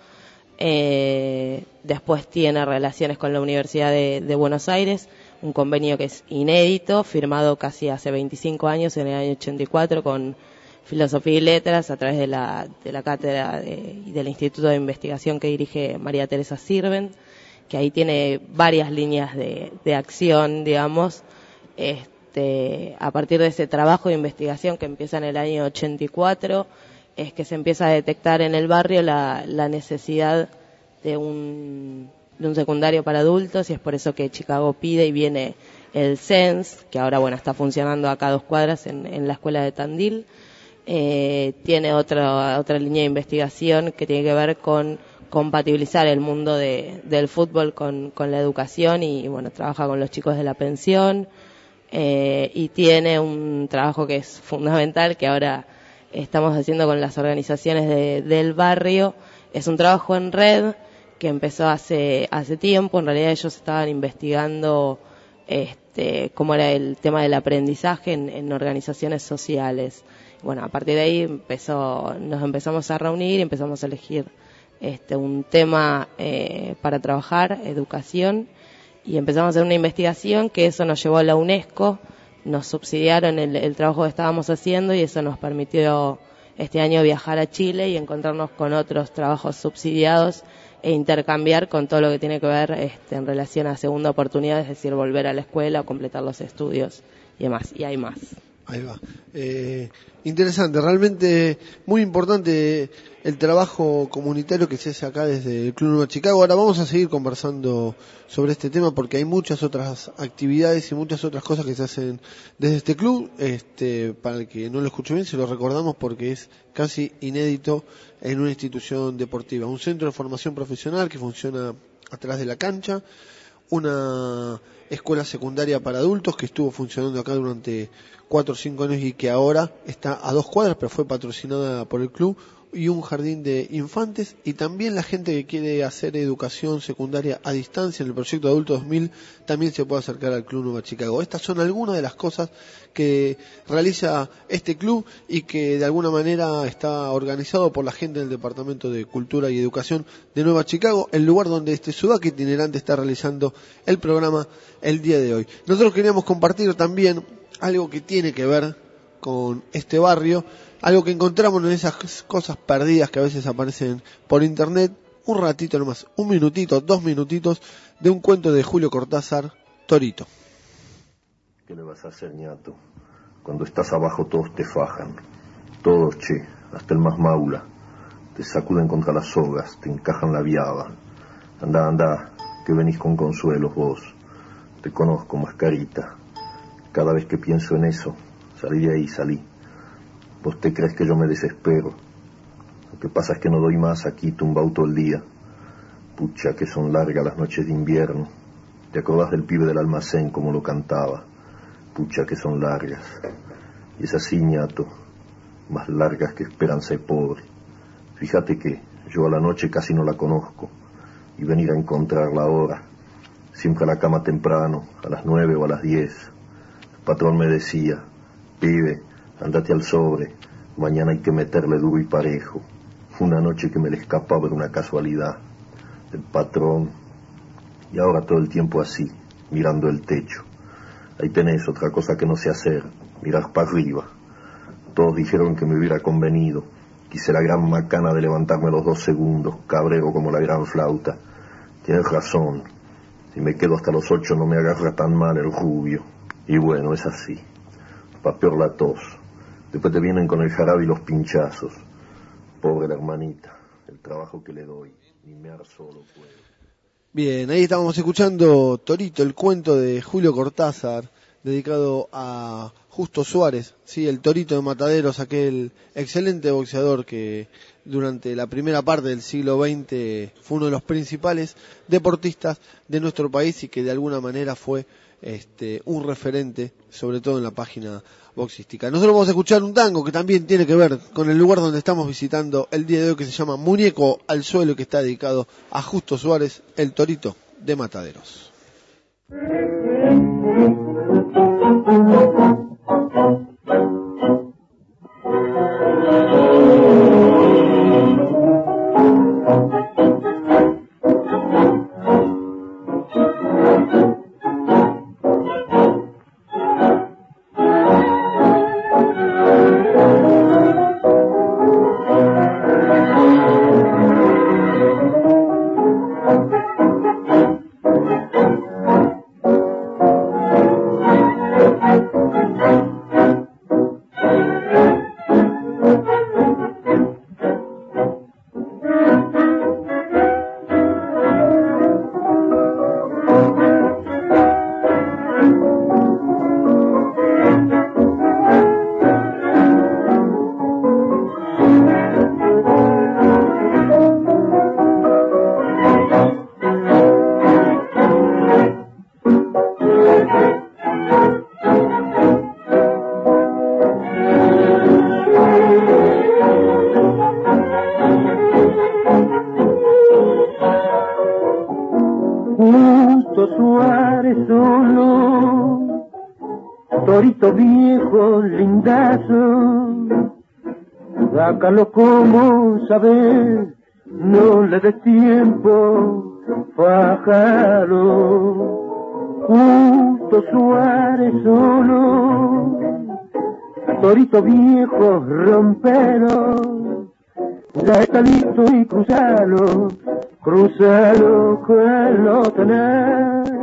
Después tiene relaciones con la Universidad de Buenos Aires, un convenio que es inédito, firmado casi hace 25 años, en el año 84, con Filosofía y Letras, a través de la cátedra y del Instituto de Investigación que dirige María Teresa Sirven, que ahí tiene varias líneas de acción, digamos, a partir de ese trabajo de investigación que empieza en el año 84, es que se empieza a detectar en el barrio la necesidad de un secundario para adultos, y es por eso que Chicago pide y viene el CENS, que ahora bueno está funcionando acá a 2 cuadras en la escuela de Tandil. Tiene otra línea de investigación que tiene que ver con compatibilizar el mundo del fútbol con la educación, y bueno, trabaja con los chicos de la pensión, y tiene un trabajo que es fundamental, que ahora estamos haciendo con las organizaciones del barrio. Es un trabajo en red que empezó hace tiempo. En realidad ellos estaban investigando cómo era el tema del aprendizaje en organizaciones sociales. Bueno, a partir de ahí nos empezamos a reunir y empezamos a elegir un tema para trabajar, educación, y empezamos a hacer una investigación, que eso nos llevó a la UNESCO, nos subsidiaron el trabajo que estábamos haciendo, y eso nos permitió este año viajar a Chile y encontrarnos con otros trabajos subsidiados e intercambiar con todo lo que tiene que ver en relación a segunda oportunidad, es decir, volver a la escuela o completar los estudios y demás, y hay más. Ahí va. Interesante, realmente muy importante el trabajo comunitario que se hace acá desde el Club Nueva Chicago. Ahora vamos a seguir conversando sobre este tema porque hay muchas otras actividades y muchas otras cosas que se hacen desde este club. Para el que no lo escuche bien, se lo recordamos porque es casi inédito en una institución deportiva. Un centro de formación profesional que funciona atrás de la cancha, una escuela secundaria para adultos que estuvo funcionando acá durante 4 o 5 años y que ahora está a 2 cuadras, pero fue patrocinada por el club, y un jardín de infantes, y también la gente que quiere hacer educación secundaria a distancia en el proyecto Adulto 2000 también se puede acercar al Club Nueva Chicago. Estas son algunas de las cosas que realiza este club y que de alguna manera está organizado por la gente del Departamento de Cultura y Educación de Nueva Chicago, el lugar donde este sudaca itinerante está realizando el programa el día de hoy. Nosotros queríamos compartir también algo que tiene que ver con este barrio, algo que encontramos en esas cosas perdidas que a veces aparecen por internet, un ratito nomás, 1 minutito, 2 minutitos, de un cuento de Julio Cortázar, Torito. ¿Qué le vas a hacer, ñato? Cuando estás abajo todos te fajan, todos, che, hasta el más maula, te sacuden contra las sogas, te encajan la viaba. Andá, andá, que venís con consuelos vos, te conozco, mascarita. Cada vez que pienso en eso, salí de ahí, salí. ¿Vos te crees que yo me desespero? Lo que pasa es que no doy más aquí, tumbao todo el día. Pucha, que son largas las noches de invierno. ¿Te acordás del pibe del almacén como lo cantaba? Pucha, que son largas. Y es así, ñato, más largas que esperanza de pobre. Fíjate que yo a la noche casi no la conozco. Y venir a encontrarla ahora, siempre a la cama temprano, a las 9 o a las 10. El patrón me decía, pibe, andate al sobre, mañana hay que meterle duro y parejo. Una noche que me le escapaba de una casualidad. El patrón, y ahora todo el tiempo así, mirando el techo. Ahí tenés otra cosa que no sé hacer, mirar para arriba. Todos dijeron que me hubiera convenido. Quise la gran macana de levantarme los 2 segundos, cabrero como la gran flauta. Tienes razón, si me quedo hasta los 8 no me agarra tan mal el rubio. Y bueno, es así, pa' peor la tos. Después te vienen con el jarabe y los pinchazos. Pobre la hermanita, el trabajo que le doy, ni mear solo puedo. Bien, ahí estábamos escuchando Torito, el cuento de Julio Cortázar, dedicado a Justo Suárez, sí, el Torito de Mataderos, aquel excelente boxeador que durante la primera parte del siglo XX fue uno de los principales deportistas de nuestro país y que de alguna manera fue un referente, sobre todo en la página boxística. Nosotros vamos a escuchar un tango que también tiene que ver con el lugar donde estamos visitando el día de hoy, que se llama Muñeco al Suelo, y que está dedicado a Justo Suárez, el Torito de Mataderos. Sácalo como saber, no le des tiempo, fájalo. Justo Suárez solo, Torito viejo, rompero. Ya está listo y cruzalo, cruzalo con lo tenés.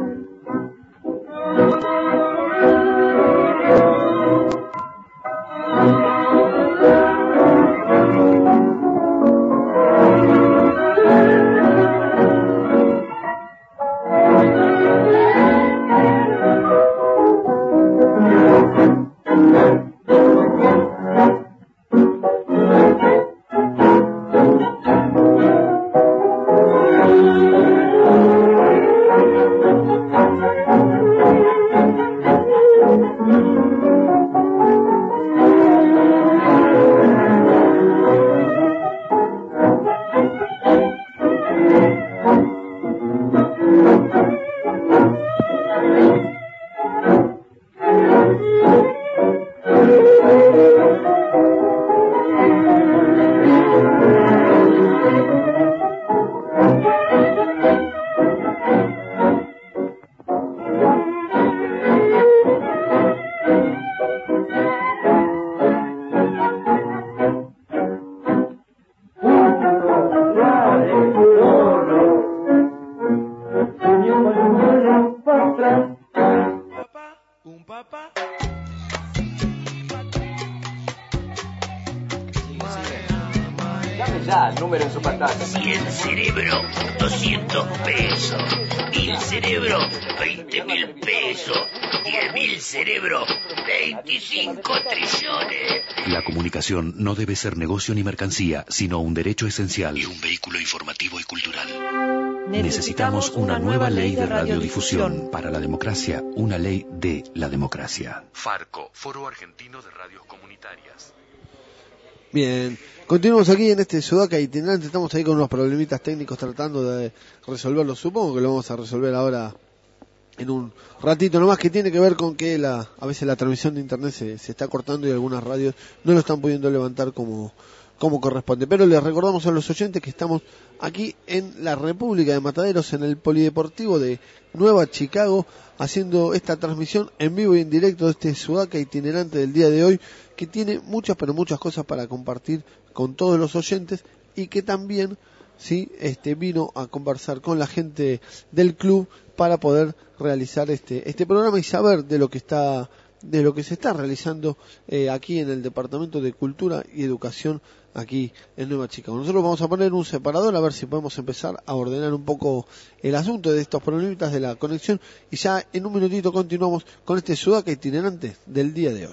Ya, número en su pantalla. 100 cerebro, 200 pesos. 1000 cerebro, 20.000 pesos. 10.000 cerebro, 25 trillones. La comunicación no debe ser negocio ni mercancía, sino un derecho esencial y un vehículo informativo y cultural. Necesitamos una nueva ley de radiodifusión para la democracia, una ley de la democracia. Farco, Foro Argentino de Radios Comunitarias. Bien, continuamos aquí en este Sudaca itinerante, estamos ahí con unos problemitas técnicos tratando de resolverlos, supongo que lo vamos a resolver ahora en un ratito nomás, que tiene que ver con que a veces la transmisión de internet se está cortando y algunas radios no lo están pudiendo levantar como corresponde. Pero les recordamos a los oyentes que estamos aquí en la República de Mataderos, en el Polideportivo de Nueva Chicago, haciendo esta transmisión en vivo y en directo de este Sudaca itinerante del día de hoy, que tiene muchas, pero muchas cosas para compartir con todos los oyentes, y que también vino a conversar con la gente del club para poder realizar este programa y saber de lo que se está realizando aquí en el Departamento de Cultura y Educación aquí en Nueva Chicago. Nosotros vamos a poner un separador a ver si podemos empezar a ordenar un poco el asunto de estos problemitas de la conexión, y ya en un minutito continuamos con este Sudaca itinerante del día de hoy.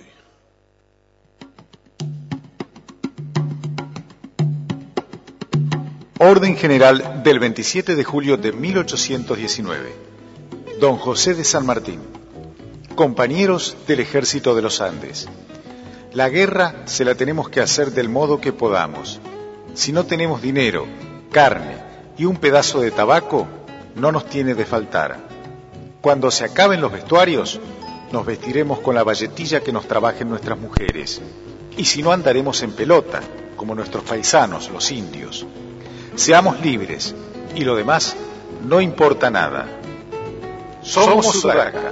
Orden General del 27 de julio de 1819. Don José de San Martín. Compañeros del Ejército de los Andes. La guerra se la tenemos que hacer del modo que podamos. Si no tenemos dinero, carne y un pedazo de tabaco, no nos tiene de faltar. Cuando se acaben los vestuarios, nos vestiremos con la valletilla que nos trabajen nuestras mujeres. Y si no, andaremos en pelota, como nuestros paisanos, los indios. Seamos libres, y lo demás no importa nada. Somos Sudaca.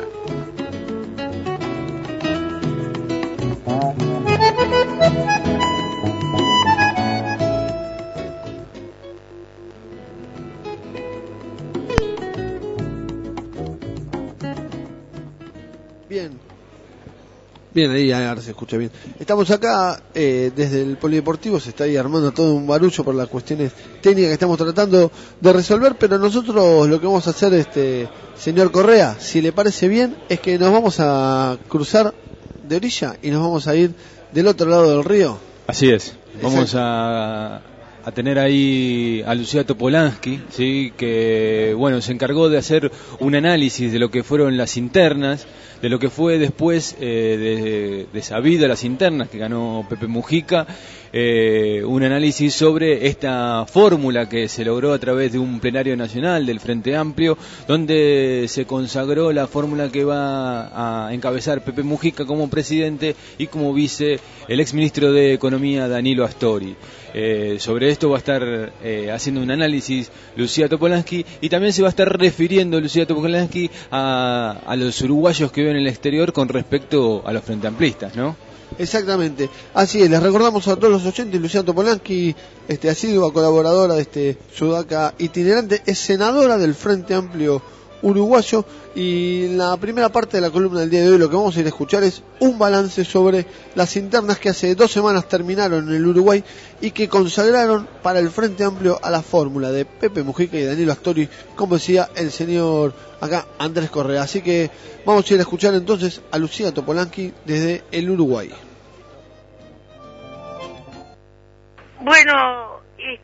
Bien, ahí ahora se escucha bien. Estamos acá desde el Polideportivo, se está ahí armando todo un barullo por las cuestiones técnicas que estamos tratando de resolver, pero nosotros lo que vamos a hacer, señor Correa, si le parece bien, es que nos vamos a cruzar de orilla y nos vamos a ir del otro lado del río. Así es, vamos a tener ahí a Lucía Topolansky, ¿sí? Que se encargó de hacer un análisis de lo que fueron las internas, de lo que fue después de sabido las internas que ganó Pepe Mujica, un análisis sobre esta fórmula que se logró a través de un plenario nacional del Frente Amplio, donde se consagró la fórmula que va a encabezar Pepe Mujica como presidente y como vice el exministro de Economía Danilo Astori. Sobre esto va a estar haciendo un análisis Lucía Topolansky, y también se va a estar refiriendo Lucía Topolansky a los uruguayos que viven en el exterior con respecto a los frente amplistas, ¿no? Exactamente, así es. Les recordamos a todos los oyentes, Lucía Topolansky, asidua colaboradora de este Sudaca itinerante, es senadora del Frente Amplio uruguayo, y en la primera parte de la columna del día de hoy lo que vamos a ir a escuchar es un balance sobre las internas que hace 2 semanas terminaron en el Uruguay y que consagraron para el Frente Amplio a la fórmula de Pepe Mujica y Danilo Astori, como decía el señor acá Andrés Correa. Así que vamos a ir a escuchar entonces a Lucía Topolansky desde el Uruguay. Bueno,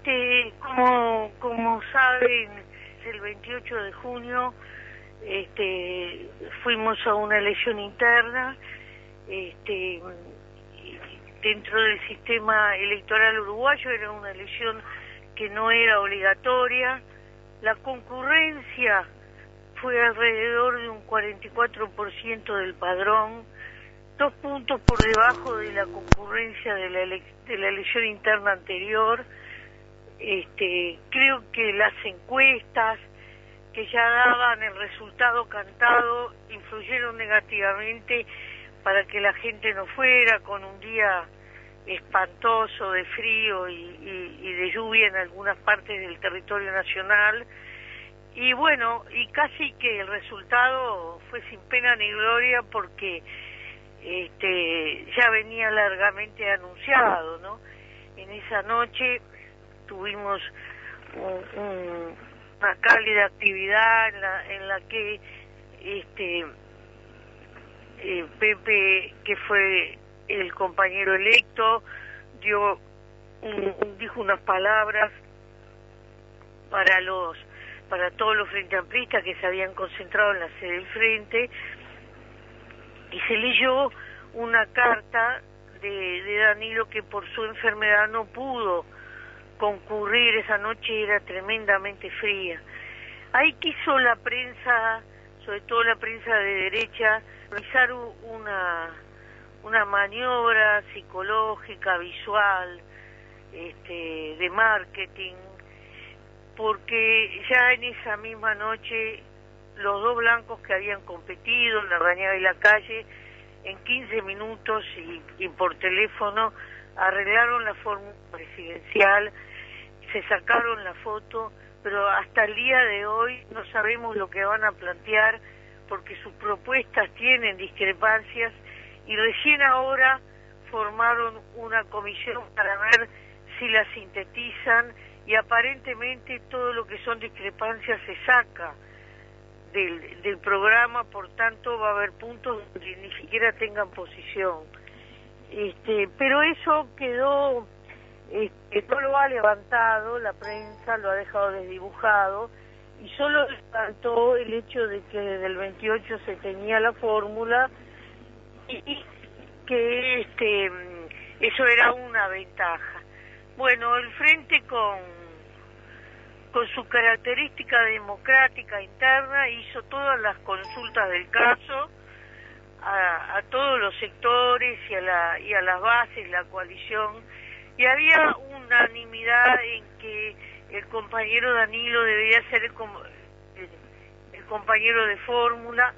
como saben, el 28 de junio fuimos a una elección interna dentro del sistema electoral uruguayo. Era una elección que no era obligatoria. La concurrencia fue alrededor de un 44% del padrón, 2 puntos por debajo de la concurrencia de la elección interna anterior. Creo que las encuestas que ya daban el resultado cantado influyeron negativamente para que la gente no fuera, con un día espantoso de frío y de lluvia en algunas partes del territorio nacional. Y bueno, y casi que el resultado fue sin pena ni gloria, porque ya venía largamente anunciado, ¿no? En esa noche tuvimos una cálida actividad en la que Pepe, que fue el compañero electo, dijo unas palabras para todos los frente amplistas que se habían concentrado en la sede del frente, y se leyó una carta de Danilo, que por su enfermedad no pudo concurrir esa noche, era tremendamente fría. Ahí quiso la prensa, sobre todo la prensa de derecha, realizar una maniobra psicológica, visual, de marketing, porque ya en esa misma noche los dos blancos que habían competido, Larrañaga y Lacalle, en 15 minutos y por teléfono arreglaron la fórmula presidencial, se sacaron la foto, pero hasta el día de hoy no sabemos lo que van a plantear, porque sus propuestas tienen discrepancias, y recién ahora formaron una comisión para ver si las sintetizan, y aparentemente todo lo que son discrepancias se saca del programa, por tanto va a haber puntos donde ni siquiera tengan posición. Pero eso quedó, no lo ha levantado la prensa, lo ha dejado desdibujado, y solo levantó el hecho de que desde el 28 se tenía la fórmula y que eso era una ventaja. Bueno, el frente con su característica democrática interna hizo todas las consultas del caso a todos los sectores y a las bases, la coalición, y había unanimidad en que el compañero Danilo debía ser el compañero de fórmula.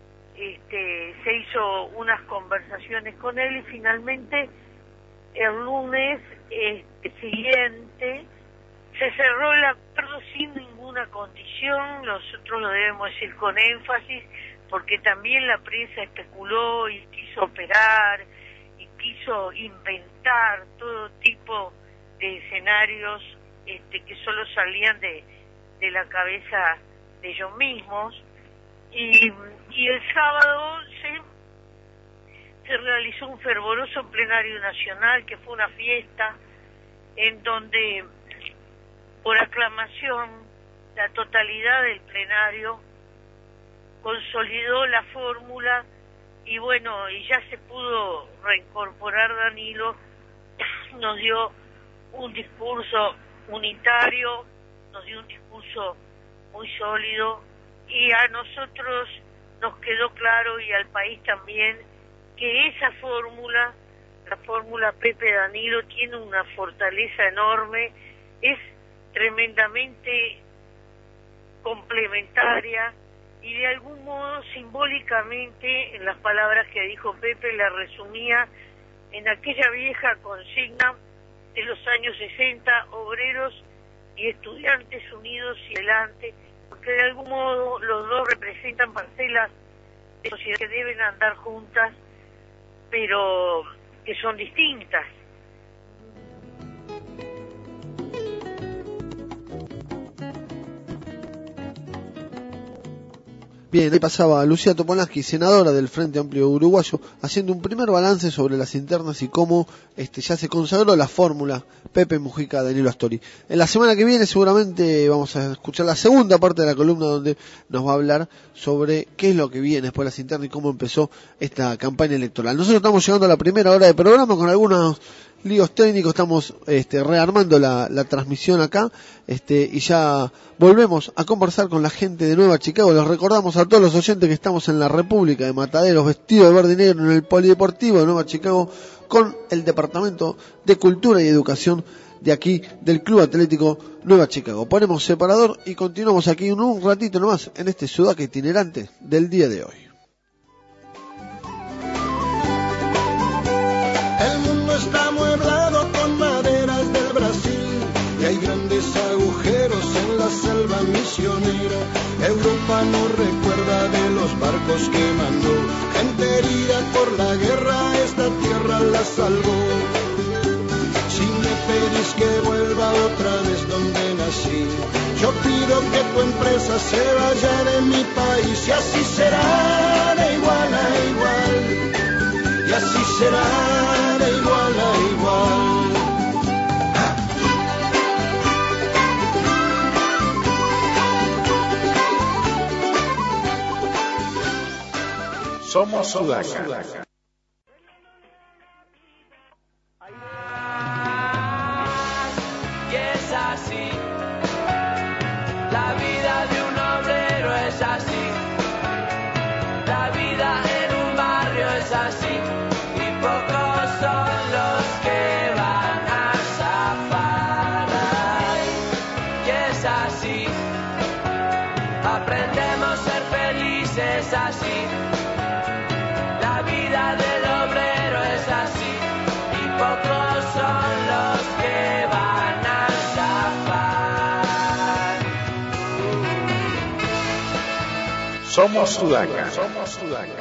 Se hizo unas conversaciones con él y finalmente el lunes siguiente se cerró el acuerdo sin ninguna condición. Nosotros lo debemos decir con énfasis, porque también la prensa especuló y quiso operar y quiso inventar todo tipo de escenarios que solo salían de la cabeza de ellos mismos. Y el sábado se realizó un fervoroso plenario nacional, que fue una fiesta en donde por aclamación la totalidad del plenario consolidó la fórmula, y bueno, y ya se pudo reincorporar Danilo, nos dio un discurso unitario, nos dio un discurso muy sólido, y a nosotros nos quedó claro, y al país también, que esa fórmula, la fórmula Pepe Danilo, tiene una fortaleza enorme, es tremendamente complementaria, y de algún modo simbólicamente, en las palabras que dijo Pepe, la resumía en aquella vieja consigna de los años 60, obreros y estudiantes unidos y adelante, porque de algún modo los dos representan parcelas de sociedad que deben andar juntas, pero que son distintas. Bien, ahí pasaba Lucía Topolansky, senadora del Frente Amplio Uruguayo, haciendo un primer balance sobre las internas y cómo ya se consagró la fórmula Pepe Mujica Danilo Astori. En la semana que viene seguramente vamos a escuchar la segunda parte de la columna, donde nos va a hablar sobre qué es lo que viene después de las internas y cómo empezó esta campaña electoral. Nosotros estamos llegando a la primera hora de programa con algunos líos técnicos, estamos rearmando la transmisión acá, y ya volvemos a conversar con la gente de Nueva Chicago. Les recordamos a todos los oyentes que estamos en la República de Mataderos, vestidos de verde y negro, en el Polideportivo de Nueva Chicago, con el Departamento de Cultura y Educación de aquí, del Club Atlético Nueva Chicago. Ponemos separador y continuamos aquí un ratito nomás en este Sudaca itinerante del día de hoy. El mundo está amueblado con maderas del Brasil y hay grandes agujeros en la selva misionera. Europa no recuerda de los barcos que mandó, gente herida por la guerra, esta tierra la salvó. Si me pedís que vuelva otra vez cosas se vayan en mi país y así será de igual a igual, y así será de igual a igual. Somos Sudaca. Y es así, la vida de un obrero es así, la vida en un barrio es así, y pocos son los que van a zafar. Y es así, aprendemos a ser felices así, la vida del obrero es así, y pocos son los que van a zafar. Somos Sudaca. Somos Sudaca.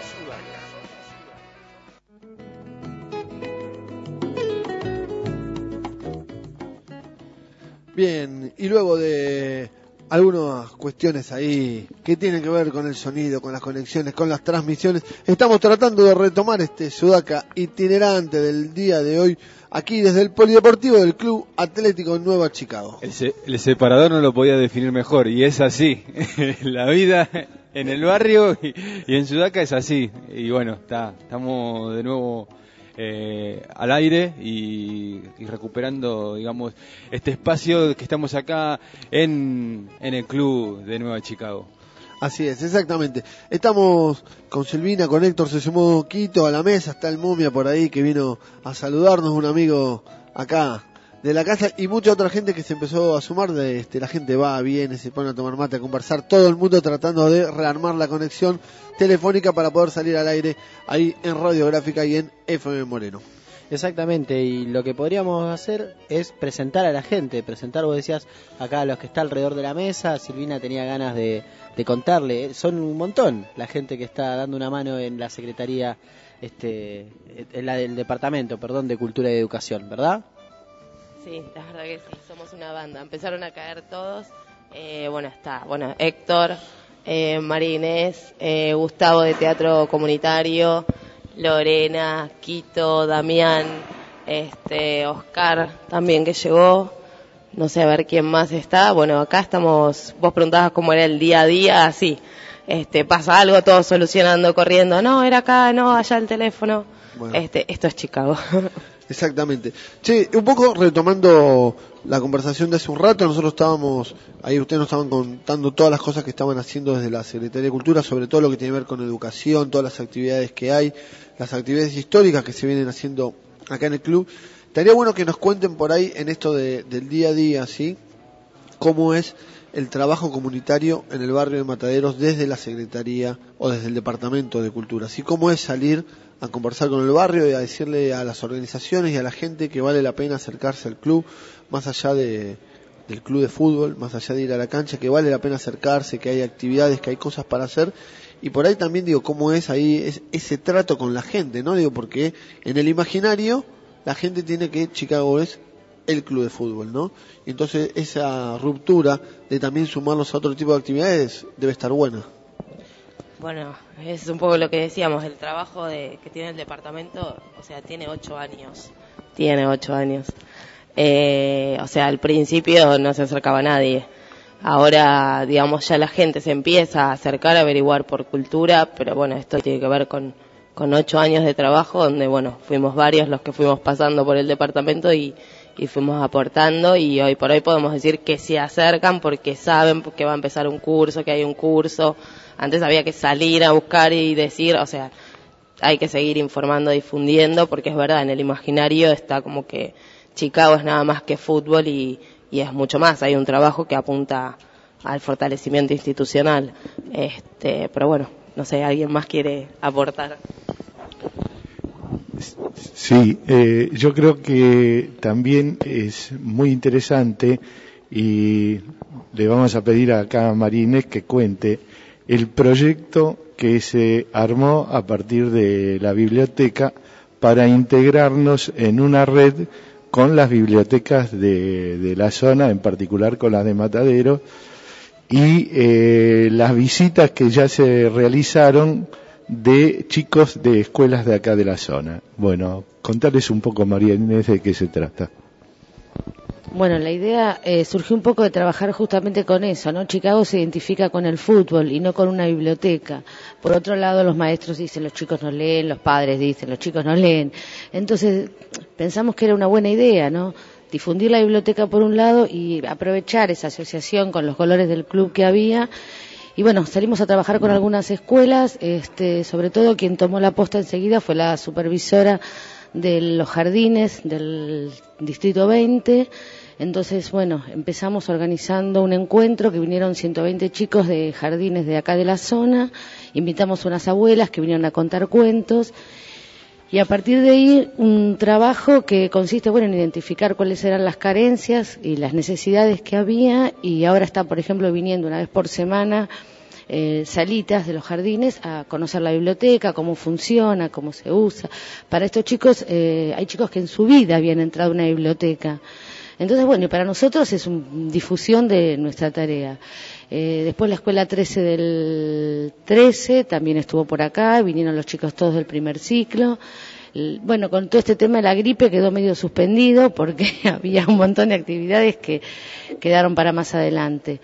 Bien, y luego de algunas cuestiones ahí que tienen que ver con el sonido, con las conexiones, con las transmisiones, estamos tratando de retomar este Sudaca itinerante del día de hoy, aquí desde el Polideportivo del Club Atlético Nueva Chicago. El separador no lo podía definir mejor, y es así. La vida en el barrio y en Sudaca es así. Y bueno, estamos de nuevo al aire y recuperando, digamos, este espacio que estamos acá en el Club de Nueva Chicago. Así es, exactamente. Estamos con Silvina, con Héctor, se sumó Quito a la mesa, está el Momia por ahí que vino a saludarnos, un amigo acá de la casa, y mucha otra gente que se empezó a sumar. La gente va, viene, se pone a tomar mate, a conversar, todo el mundo tratando de rearmar la conexión telefónica para poder salir al aire ahí en Radiográfica y en FM Moreno. Exactamente, y lo que podríamos hacer es presentar a la gente, vos decías acá a los que está alrededor de la mesa. Silvina tenía ganas de contarle, son un montón la gente que está dando una mano en la Secretaría, en la del Departamento, de Cultura y Educación, ¿verdad? Sí, la verdad que sí, somos una banda, empezaron a caer todos, Héctor, María Inés, Gustavo de Teatro Comunitario, Lorena, Quito, Damián, Oscar también que llegó, no sé a ver quién más está. Bueno, acá estamos, vos preguntabas cómo era el día a día, así, pasa algo, todos solucionando, corriendo, no, era acá, no, allá el teléfono, bueno. Esto es Chicago. Exactamente. Che, un poco retomando la conversación de hace un rato, nosotros estábamos, ahí ustedes nos estaban contando todas las cosas que estaban haciendo desde la Secretaría de Cultura, sobre todo lo que tiene que ver con educación, todas las actividades que hay, las actividades históricas que se vienen haciendo acá en el club. Estaría bueno que nos cuenten por ahí en esto del día a día, ¿sí? Cómo es el trabajo comunitario en el barrio de Mataderos desde la Secretaría o desde el Departamento de Cultura, ¿sí? Cómo es salir a conversar con el barrio y a decirle a las organizaciones y a la gente que vale la pena acercarse al club, más allá del club de fútbol, más allá de ir a la cancha, que vale la pena acercarse, que hay actividades, que hay cosas para hacer. Y por ahí también digo, cómo es ahí ese trato con la gente, ¿no? Digo, porque en el imaginario la gente tiene que Chicago es el club de fútbol, ¿no? Y entonces esa ruptura de también sumarlos a otro tipo de actividades debe estar buena. Bueno, es un poco lo que decíamos, el trabajo que tiene el departamento, o sea, tiene 8 años. O sea, al principio no se acercaba a nadie. Ahora, digamos, ya la gente se empieza a acercar a averiguar por cultura, pero bueno, esto tiene que ver con 8 años de trabajo, donde, bueno, fuimos varios los que fuimos pasando por el departamento y fuimos aportando, y hoy por hoy podemos decir que se acercan porque saben que va a empezar un curso, que hay un curso. Antes había que salir a buscar y decir, o sea, hay que seguir informando, difundiendo, porque es verdad, en el imaginario está como que Chicago es nada más que fútbol y es mucho más. Hay un trabajo que apunta al fortalecimiento institucional. Pero bueno, no sé, ¿alguien más quiere aportar? Sí, yo creo que también es muy interesante, y le vamos a pedir acá a María Inés que cuente el proyecto que se armó a partir de la biblioteca para integrarnos en una red con las bibliotecas de la zona, en particular con las de Mataderos, y las visitas que ya se realizaron de chicos de escuelas de acá de la zona. Bueno, contarles un poco, María Inés, de qué se trata. Bueno, la idea surgió un poco de trabajar justamente con eso, ¿no? Chicago se identifica con el fútbol y no con una biblioteca. Por otro lado, los maestros dicen, los chicos no leen, los padres dicen, los chicos no leen. Entonces, pensamos que era una buena idea, ¿no? Difundir la biblioteca por un lado y aprovechar esa asociación con los colores del club que había. Y bueno, salimos a trabajar con algunas escuelas, sobre todo quien tomó la posta enseguida fue la supervisora de los jardines del Distrito 20. Entonces, bueno, empezamos organizando un encuentro que vinieron 120 chicos de jardines de acá de la zona, invitamos unas abuelas que vinieron a contar cuentos, y a partir de ahí un trabajo que consiste, bueno, en identificar cuáles eran las carencias y las necesidades que había, y ahora está, por ejemplo, viniendo una vez por semana salitas de los jardines a conocer la biblioteca, cómo funciona, cómo se usa. Para estos chicos, hay chicos que en su vida habían entrado a una biblioteca. Entonces, bueno, y para nosotros es una difusión de nuestra tarea. Después la escuela 13 del 13 también estuvo por acá, vinieron los chicos todos del primer ciclo. Bueno, con todo este tema de la gripe quedó medio suspendido porque había un montón de actividades que quedaron para más adelante.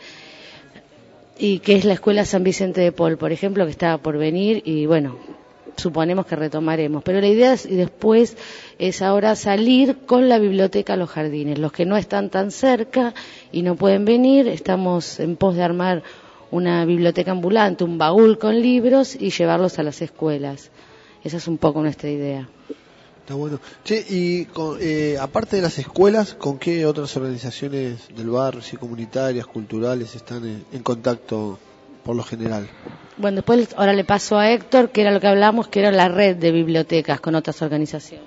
Y que es la escuela San Vicente de Paul, por ejemplo, que estaba por venir y bueno, suponemos que retomaremos. Pero la idea es, y después es ahora salir con la biblioteca a los jardines. Los que no están tan cerca y no pueden venir, estamos en pos de armar una biblioteca ambulante, un baúl con libros y llevarlos a las escuelas. Esa es un poco nuestra idea. Está bueno. Che, y aparte de las escuelas, ¿con qué otras organizaciones del barrio, sí, comunitarias, culturales, están en contacto por lo general? Bueno, después ahora le paso a Héctor, que era lo que hablamos, que era la red de bibliotecas con otras organizaciones.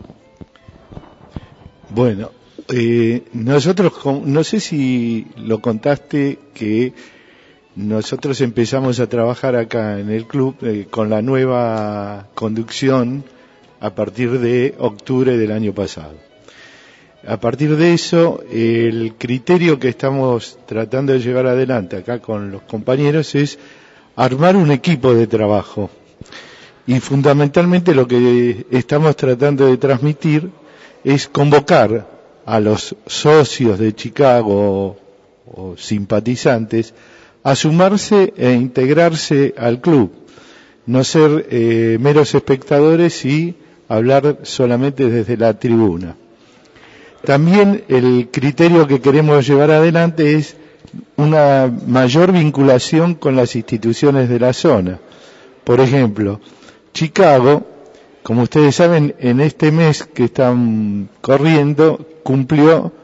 Bueno, nosotros, no sé si lo contaste, que nosotros empezamos a trabajar acá en el club con la nueva conducción a partir de octubre del año pasado. A partir de eso, el criterio que estamos tratando de llevar adelante acá con los compañeros es armar un equipo de trabajo. Y fundamentalmente lo que estamos tratando de transmitir es convocar a los socios de Chicago o simpatizantes a sumarse e integrarse al club, no ser meros espectadores y hablar solamente desde la tribuna. También el criterio que queremos llevar adelante es una mayor vinculación con las instituciones de la zona. Por ejemplo, Chicago, como ustedes saben, en este mes que están corriendo, cumplió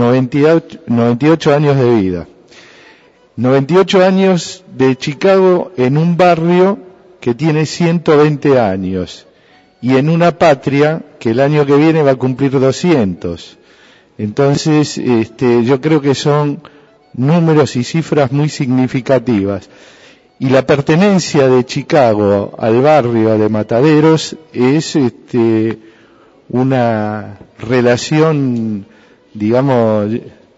98 años de vida. 98 años de Chicago en un barrio que tiene 120 años. Y en una patria que el año que viene va a cumplir 200. Entonces, yo creo que son números y cifras muy significativas. Y la pertenencia de Chicago al barrio de Mataderos es una relación, digamos,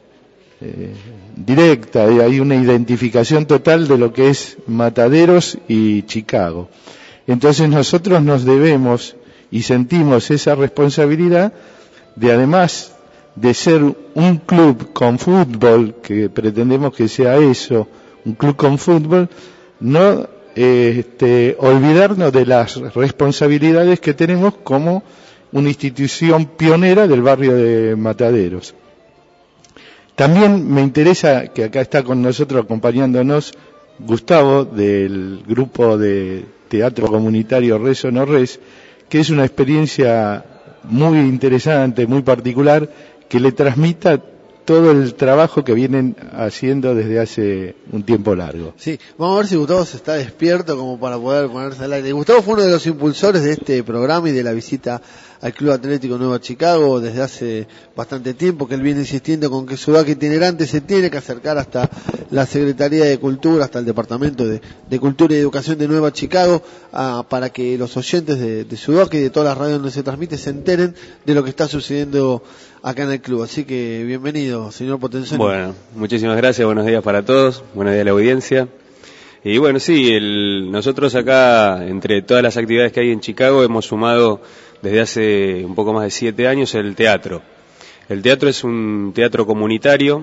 directa, hay una identificación total de lo que es Mataderos y Chicago. Entonces nosotros nos debemos y sentimos esa responsabilidad de, además de ser un club con fútbol, que pretendemos que sea eso, un club con fútbol, no olvidarnos de las responsabilidades que tenemos como una institución pionera del barrio de Mataderos. También me interesa que acá está con nosotros acompañándonos Gustavo del grupo de Teatro Comunitario Res o No Res, que es una experiencia muy interesante, muy particular, que le transmita todo el trabajo que vienen haciendo desde hace un tiempo largo. Sí, vamos a ver si Gustavo está despierto como para poder ponerse al aire. Gustavo fue uno de los impulsores de este programa y de la visita al Club Atlético Nueva Chicago desde hace bastante tiempo, que él viene insistiendo con que su vaca itinerante se tiene que acercar hasta la Secretaría de Cultura hasta el Departamento de Cultura y Educación de Nueva Chicago, para que los oyentes de Sudoc y de todas las radios donde se transmite se enteren de lo que está sucediendo acá en el club. Así que bienvenido, señor Potenzoni. Bueno, muchísimas gracias, buenos días para todos, buenos días a la audiencia. Y bueno, sí, nosotros acá, entre todas las actividades que hay en Chicago, hemos sumado desde hace un poco más de 7 años el teatro. El teatro es un teatro comunitario,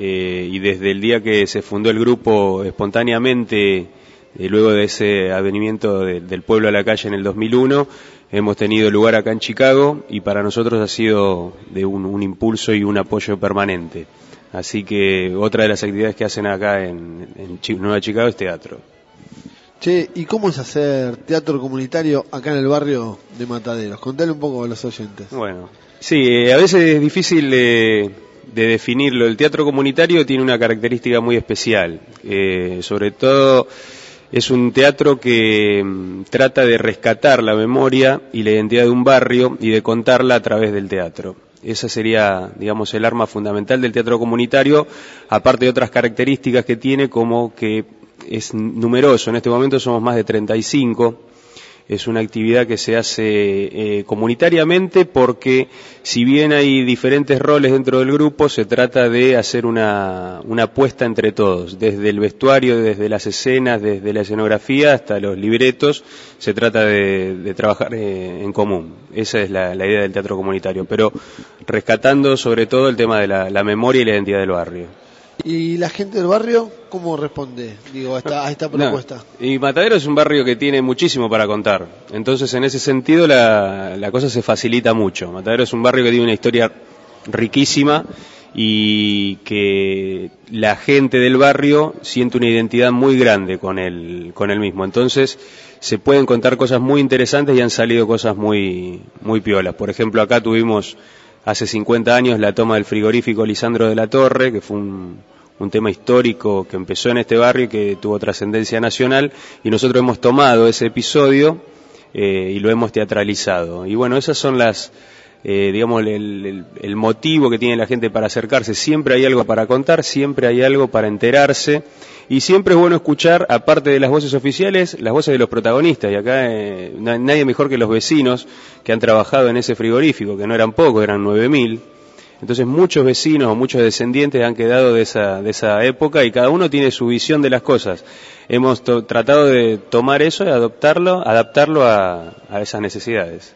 y desde el día que se fundó el grupo espontáneamente, luego de ese avenimiento del pueblo a la calle en el 2001, hemos tenido lugar acá en Chicago, y para nosotros ha sido de un impulso y un apoyo permanente. Así que otra de las actividades que hacen acá en Nueva Chicago es teatro. Che, ¿y cómo es hacer teatro comunitario acá en el barrio de Mataderos? Contale un poco a los oyentes. Bueno, sí, a veces es difícil de definirlo. El teatro comunitario tiene una característica muy especial. Sobre todo es un teatro que trata de rescatar la memoria y la identidad de un barrio y de contarla a través del teatro. Esa sería, digamos, el arma fundamental del teatro comunitario, aparte de otras características que tiene, como que es numeroso. En este momento somos más de 35. Es una actividad que se hace comunitariamente, porque si bien hay diferentes roles dentro del grupo, se trata de hacer una apuesta entre todos, desde el vestuario, desde las escenas, desde la escenografía hasta los libretos. Se trata de trabajar en común. Esa es la idea del teatro comunitario, pero rescatando sobre todo el tema de la memoria y la identidad del barrio. ¿Y la gente del barrio cómo responde, a esta propuesta? Y Matadero es un barrio que tiene muchísimo para contar. Entonces, en ese sentido, la cosa se facilita mucho. Matadero es un barrio que tiene una historia riquísima y que la gente del barrio siente una identidad muy grande con el mismo. Entonces, se pueden contar cosas muy interesantes y han salido cosas muy, muy piolas. Por ejemplo, acá tuvimos hace 50 años la toma del frigorífico Lisandro de la Torre, que fue un tema histórico que empezó en este barrio y que tuvo trascendencia nacional, y nosotros hemos tomado ese episodio y lo hemos teatralizado. Y bueno, esas son digamos, el motivo que tiene la gente para acercarse. Siempre hay algo para contar, siempre hay algo para enterarse, y siempre es bueno escuchar, aparte de las voces oficiales, las voces de los protagonistas. Y acá nadie mejor que los vecinos que han trabajado en ese frigorífico, que no eran pocos, eran 9.000. Entonces muchos vecinos o muchos descendientes han quedado de esa época, y cada uno tiene su visión de las cosas. Hemos tratado de tomar eso y adaptarlo a esas necesidades.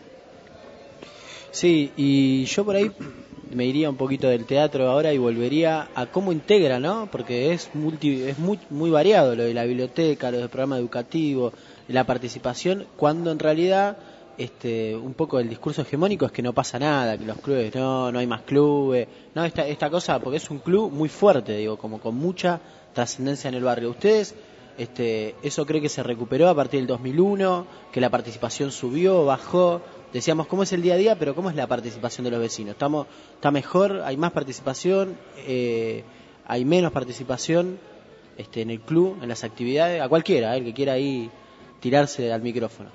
Sí, y yo por ahí me iría un poquito del teatro ahora y volvería a cómo integra, ¿no? Porque es muy variado lo de la biblioteca, lo del programa educativo, la participación, cuando en realidad un poco el discurso hegemónico es que no pasa nada, que los clubes no hay más clubes, no, esta cosa, porque es un club muy fuerte, digo, como con mucha trascendencia en el barrio. ¿Ustedes eso cree que se recuperó a partir del 2001, que la participación subió, bajó? Decíamos, ¿cómo es el día a día? Pero ¿cómo es la participación de los vecinos? ¿Está mejor? ¿Hay más participación? ¿Hay menos participación en el club, en las actividades? A cualquiera, el que quiera ahí tirarse al micrófono.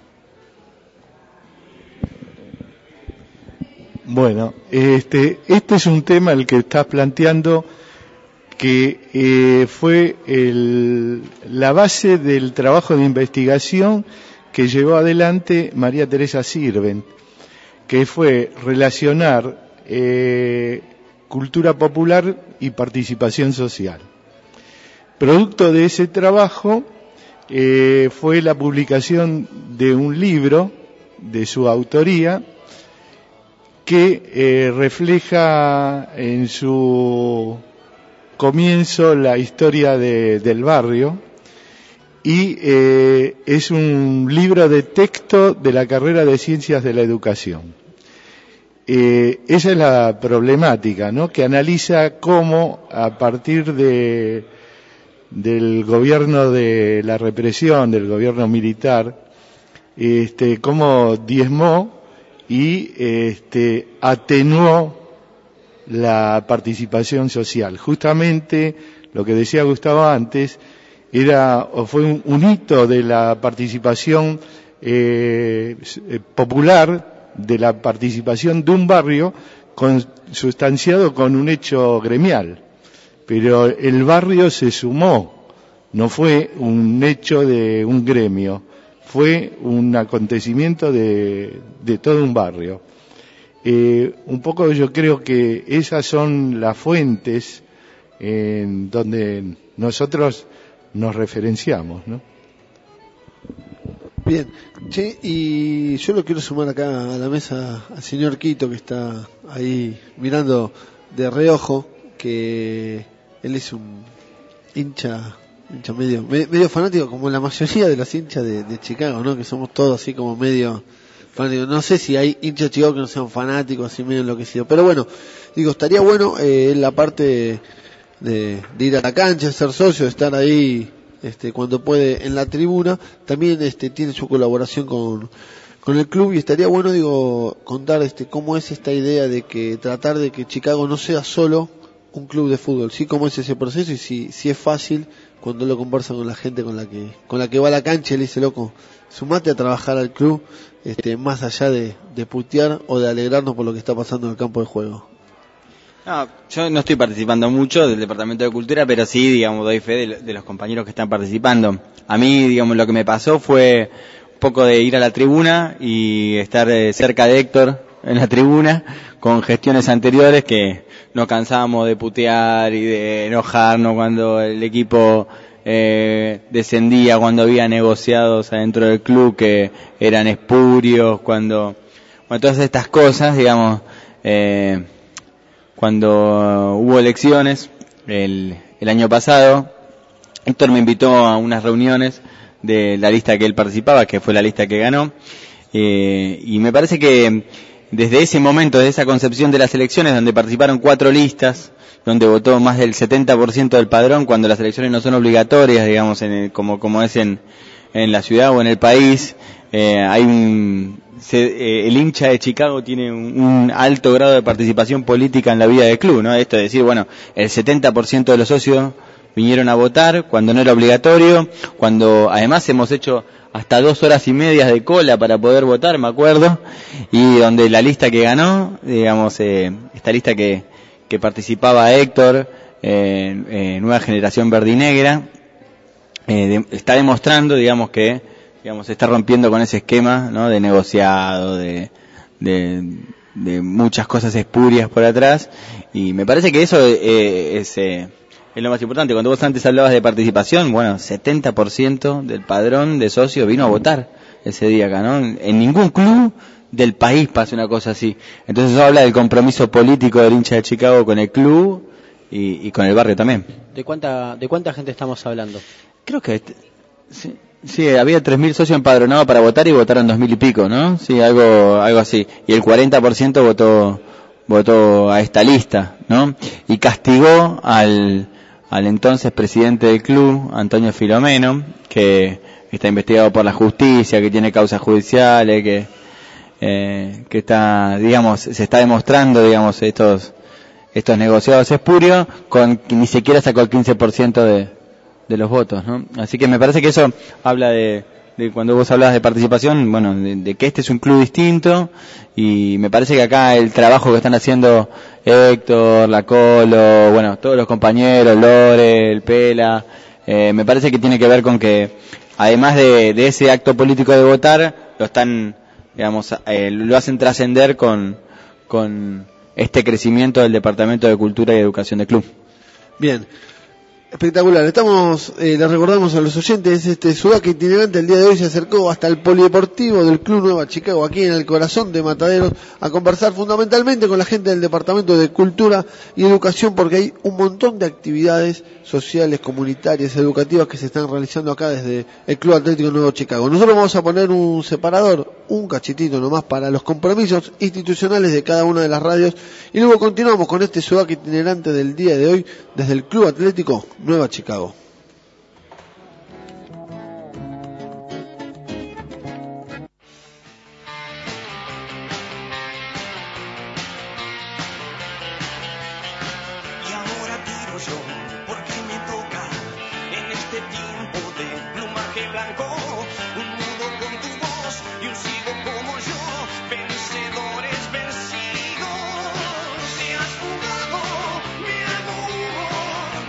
Bueno, este es un tema el que estás planteando, que fue la base del trabajo de investigación que llevó adelante María Teresa Sirven, que fue relacionar cultura popular y participación social. Producto de ese trabajo fue la publicación de un libro de su autoría, que refleja en su comienzo la historia del barrio, y es un libro de texto de la carrera de Ciencias de la Educación. Esa es la problemática, ¿no?, que analiza cómo, a partir del gobierno de la represión, del gobierno militar, cómo diezmó y atenuó la participación social. Justamente lo que decía Gustavo antes fue un hito de la participación popular, de la participación de un barrio consustanciado con un hecho gremial. pero el barrio se sumó, no fue un hecho de un gremio, fue un acontecimiento de todo un barrio. Un poco yo creo que esas son las fuentes en donde nosotros nos referenciamos, ¿no? Bien, che, y yo lo quiero sumar acá a la mesa al señor Quito, que está ahí mirando de reojo, que él es un hincha medio fanático, como la mayoría de los hinchas de Chicago, ¿no? Que somos todos así como medio fanáticos. No sé si hay hinchas de Chicago que no sean fanáticos, así medio enloquecidos, pero bueno, digo, estaría bueno la parte de ir a la cancha, ser socio, de estar ahí cuando puede en la tribuna. También tiene su colaboración con el club, y estaría bueno, digo, contar cómo es esta idea de que tratar de que Chicago no sea solo un club de fútbol, sí, cómo es ese proceso, y si es fácil cuando lo conversa con la gente con la que va a la cancha. Y le dice, loco, sumate a trabajar al club, más allá de putear o de alegrarnos por lo que está pasando en el campo de juego. No, yo no estoy participando mucho del Departamento de Cultura, pero sí, digamos, doy fe de los compañeros que están participando. A mí, digamos, lo que me pasó fue un poco de ir a la tribuna y estar cerca de Héctor en la tribuna, con gestiones anteriores que nos cansábamos de putear y de enojarnos cuando el equipo descendía, cuando había negociados adentro del club que eran espurios, cuando todas estas cosas, digamos, cuando hubo elecciones el año pasado, Héctor me invitó a unas reuniones de la lista que él participaba, que fue la lista que ganó, y me parece que desde ese momento, desde esa concepción de las elecciones, donde participaron 4 listas, donde votó más del 70% del padrón, cuando las elecciones no son obligatorias, digamos, como es en la ciudad o en el país, hay el hincha de Chicago tiene un alto grado de participación política en la vida del club, ¿no? Esto de decir, bueno, el 70% de los socios vinieron a votar cuando no era obligatorio, cuando además hemos hecho hasta 2 horas y media de cola para poder votar, me acuerdo, y donde la lista que ganó, digamos, esta lista que participaba Héctor, Nueva Generación Verde y Negra, está demostrando, digamos, que se está rompiendo con ese esquema, ¿no?, de negociado, de muchas cosas espurias por atrás, y me parece que eso es lo más importante. Cuando vos antes hablabas de participación, bueno, 70% del padrón de socios vino a votar ese día acá, ¿no? En ningún club del país pasa una cosa así. Entonces eso habla del compromiso político del hincha de Chicago con el club y con el barrio también. ¿De cuánta gente estamos hablando? Creo que sí, había 3.000 socios empadronados para votar y votaron 2.000 y pico, ¿no? Sí, algo así. Y el 40% votó a esta lista, ¿no? Y castigó al entonces presidente del club, Antonio Filomeno, que está investigado por la justicia, que tiene causas judiciales, que está, digamos, se está demostrando, digamos, estos negociados espurios, que ni siquiera sacó el 15% de los votos, ¿no? Así que me parece que eso habla de cuando vos hablabas de participación, bueno, de que este es un club distinto, y me parece que acá el trabajo que están haciendo Héctor, La Colo, bueno, todos los compañeros, Lore, el Pela, me parece que tiene que ver con que, además de ese acto político de votar, lo están, digamos, lo hacen trascender con este crecimiento del Departamento de Cultura y Educación del club. Bien. Espectacular. Les recordamos a los oyentes, Sudaca itinerante el día de hoy se acercó hasta el polideportivo del Club Nueva Chicago, aquí en el corazón de Mataderos, a conversar fundamentalmente con la gente del Departamento de Cultura y Educación, porque hay un montón de actividades sociales, comunitarias, educativas que se están realizando acá desde el Club Atlético Nuevo Chicago. Nosotros vamos a poner un separador, un cachitito nomás, para los compromisos institucionales de cada una de las radios, y luego continuamos con este Sudaca itinerante del día de hoy desde el Club Atlético Nueva Chicago. Y ahora tiro yo, porque me toca en este tiempo de plumaje blanco, un nudo con tu voz y un sigo como yo, vencedores vencidos. Te has jugado, me hago humo,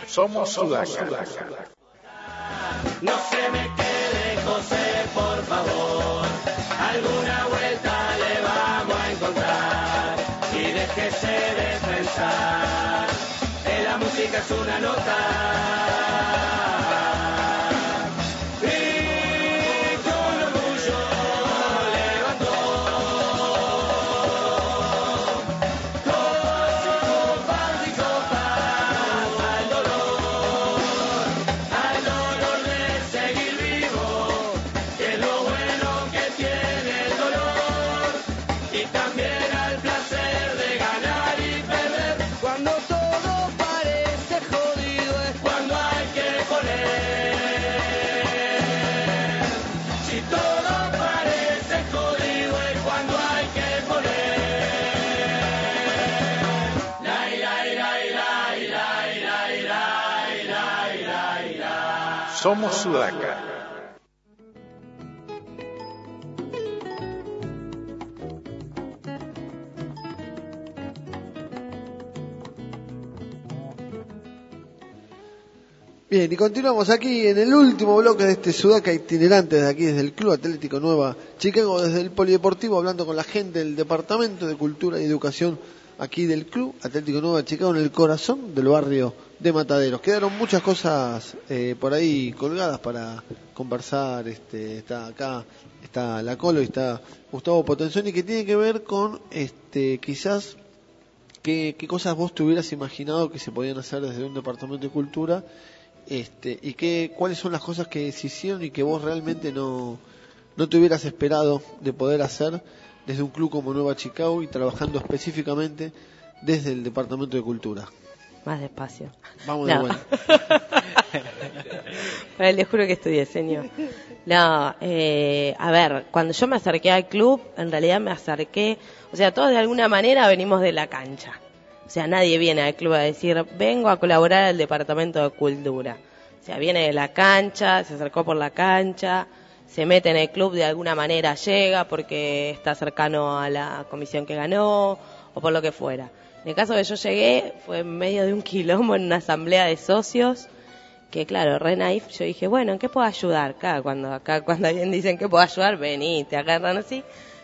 Somos Sudaca. No se me quede, José, por favor. Alguna vuelta le vamos a encontrar. Y déjese de pensar que la música es una nota. Y con orgullo levantó copas y copas al dolor de seguir vivo, que es lo bueno que tiene el dolor, y también al placer de ganar y perder. Cuando todo parece jodido es cuando hay que poner. Si todo parece jodido es cuando hay que poner. La ira, ira, ira, ira, ira, ira, ira, ira, ira. Somos Sudaca. Bien, y continuamos aquí en el último bloque de este Sudaca itinerante desde aquí, desde el Club Atlético Nueva Chicago, desde el Polideportivo, hablando con la gente del Departamento de Cultura y Educación aquí del Club Atlético Nueva Chicago, en el corazón del barrio de Mataderos. Quedaron muchas cosas por ahí colgadas para conversar. Está acá, está La Colo y está Gustavo Potenzoni, que tiene que ver con quizás qué cosas vos te hubieras imaginado que se podían hacer desde un departamento de cultura. Y cuáles son las cosas que se hicieron y que vos realmente no te hubieras esperado de poder hacer desde un club como Nueva Chicago y trabajando específicamente desde el Departamento de Cultura. Más despacio. Vamos de vuelta. Bueno, les juro que estudié, señor. No, a ver, cuando yo me acerqué al club, en realidad me acerqué, o sea, todos de alguna manera venimos de la cancha. O sea, nadie viene al club a decir, vengo a colaborar al Departamento de Cultura. O sea, viene de la cancha, se acercó por la cancha, se mete en el club, de alguna manera llega porque está cercano a la comisión que ganó o por lo que fuera. En el caso que yo llegué, fue en medio de un quilombo en una asamblea de socios, que claro, re naif, yo dije, bueno, ¿en qué puedo ayudar? Acá cuando alguien dice, ¿en qué puedo ayudar? Vení, te agarran así.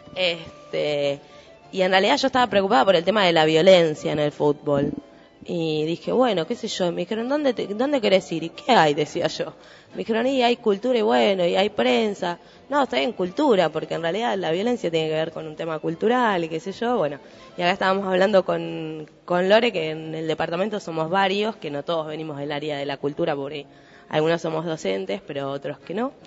Y en realidad yo estaba preocupada por el tema de la violencia en el fútbol. Y dije, bueno, qué sé yo. Me dijeron, ¿dónde querés ir? ¿Y qué hay? Decía yo. Me dijeron, y hay cultura y bueno, y hay prensa. No, está bien cultura, porque en realidad la violencia tiene que ver con un tema cultural y qué sé yo. Bueno, y acá estábamos hablando con Lore, que en el departamento somos varios, que no todos venimos del área de la cultura, porque algunos somos docentes, pero otros que no.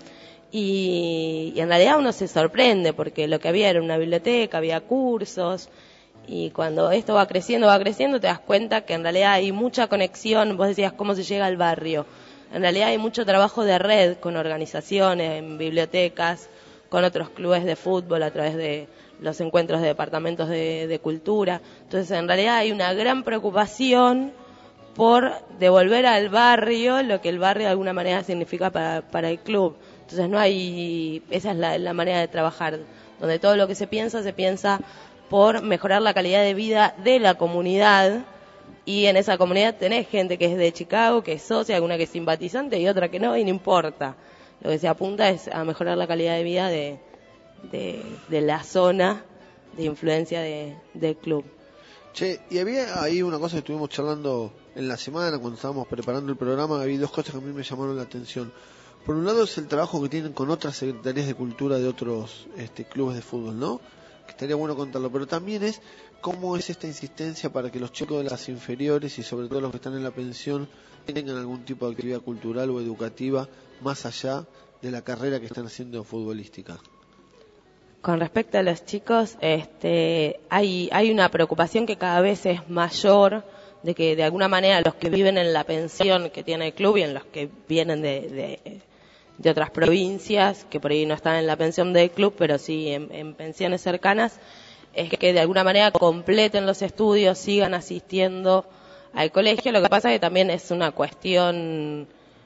Y en realidad uno se sorprende porque lo que había era una biblioteca, había cursos, y cuando esto va creciendo, te das cuenta que en realidad hay mucha conexión. Vos decías cómo se llega al barrio. En realidad hay mucho trabajo de red con organizaciones, en bibliotecas, con otros clubes de fútbol a través de los encuentros de departamentos de cultura. Entonces en realidad hay una gran preocupación por devolver al barrio lo que el barrio de alguna manera significa para el club. Entonces no hay, esa es la manera de trabajar, donde todo lo que se piensa por mejorar la calidad de vida de la comunidad, y en esa comunidad tenés gente que es de Chicago, que es socia, alguna que es simpatizante y otra que no, y no importa. Lo que se apunta es a mejorar la calidad de vida de la zona de influencia del club. Che, y había ahí una cosa que estuvimos charlando en la semana cuando estábamos preparando el programa. Había dos cosas que a mí me llamaron la atención. Por un lado es el trabajo que tienen con otras secretarías de cultura de otros clubes de fútbol, ¿no? Que estaría bueno contarlo, pero también es cómo es esta insistencia para que los chicos de las inferiores y sobre todo los que están en la pensión tengan algún tipo de actividad cultural o educativa más allá de la carrera que están haciendo futbolística. Con respecto a los chicos, hay una preocupación que cada vez es mayor, de que de alguna manera los que viven en la pensión que tiene el club y en los que vienen de otras provincias, que por ahí no están en la pensión del club, pero sí en pensiones cercanas, es que de alguna manera completen los estudios, sigan asistiendo al colegio. Lo que pasa es que también es una cuestión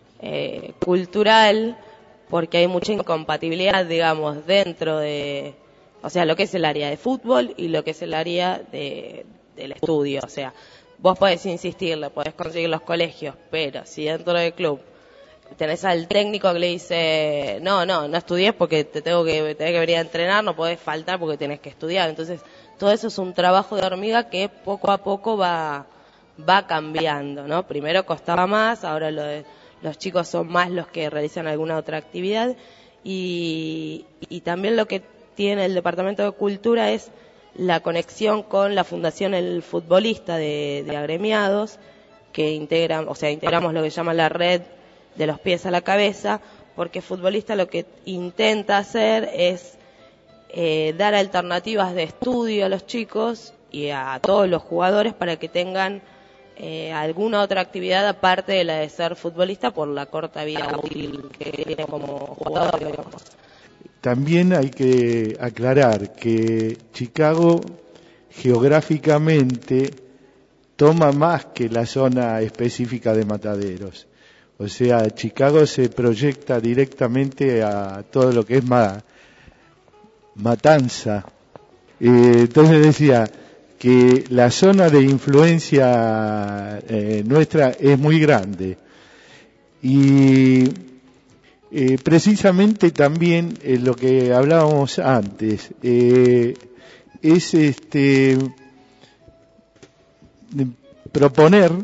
cultural, porque hay mucha incompatibilidad, digamos, dentro de, o sea, lo que es el área de fútbol y lo que es el área del estudio. O sea, vos podés insistirle, podés conseguir los colegios, pero si dentro del club tenés al técnico que le dice, no estudies porque tenés que venir a entrenar, no podés faltar porque tenés que estudiar. Entonces, todo eso es un trabajo de hormiga que poco a poco va cambiando, ¿no? Primero costaba más, ahora los chicos son más los que realizan alguna otra actividad y también lo que tiene el Departamento de Cultura es la conexión con la Fundación El Futbolista de agremiados, que integramos lo que se llama la red de los pies a la cabeza, porque Futbolista lo que intenta hacer es dar alternativas de estudio a los chicos y a todos los jugadores para que tengan alguna otra actividad aparte de la de ser futbolista por la corta vida útil que tiene como jugador, digamos. También hay que aclarar que Chicago geográficamente toma más que la zona específica de Mataderos. O sea, Chicago se proyecta directamente a todo lo que es Matanza. Entonces decía que la zona de influencia nuestra es muy grande. Y precisamente también lo que hablábamos antes es proponer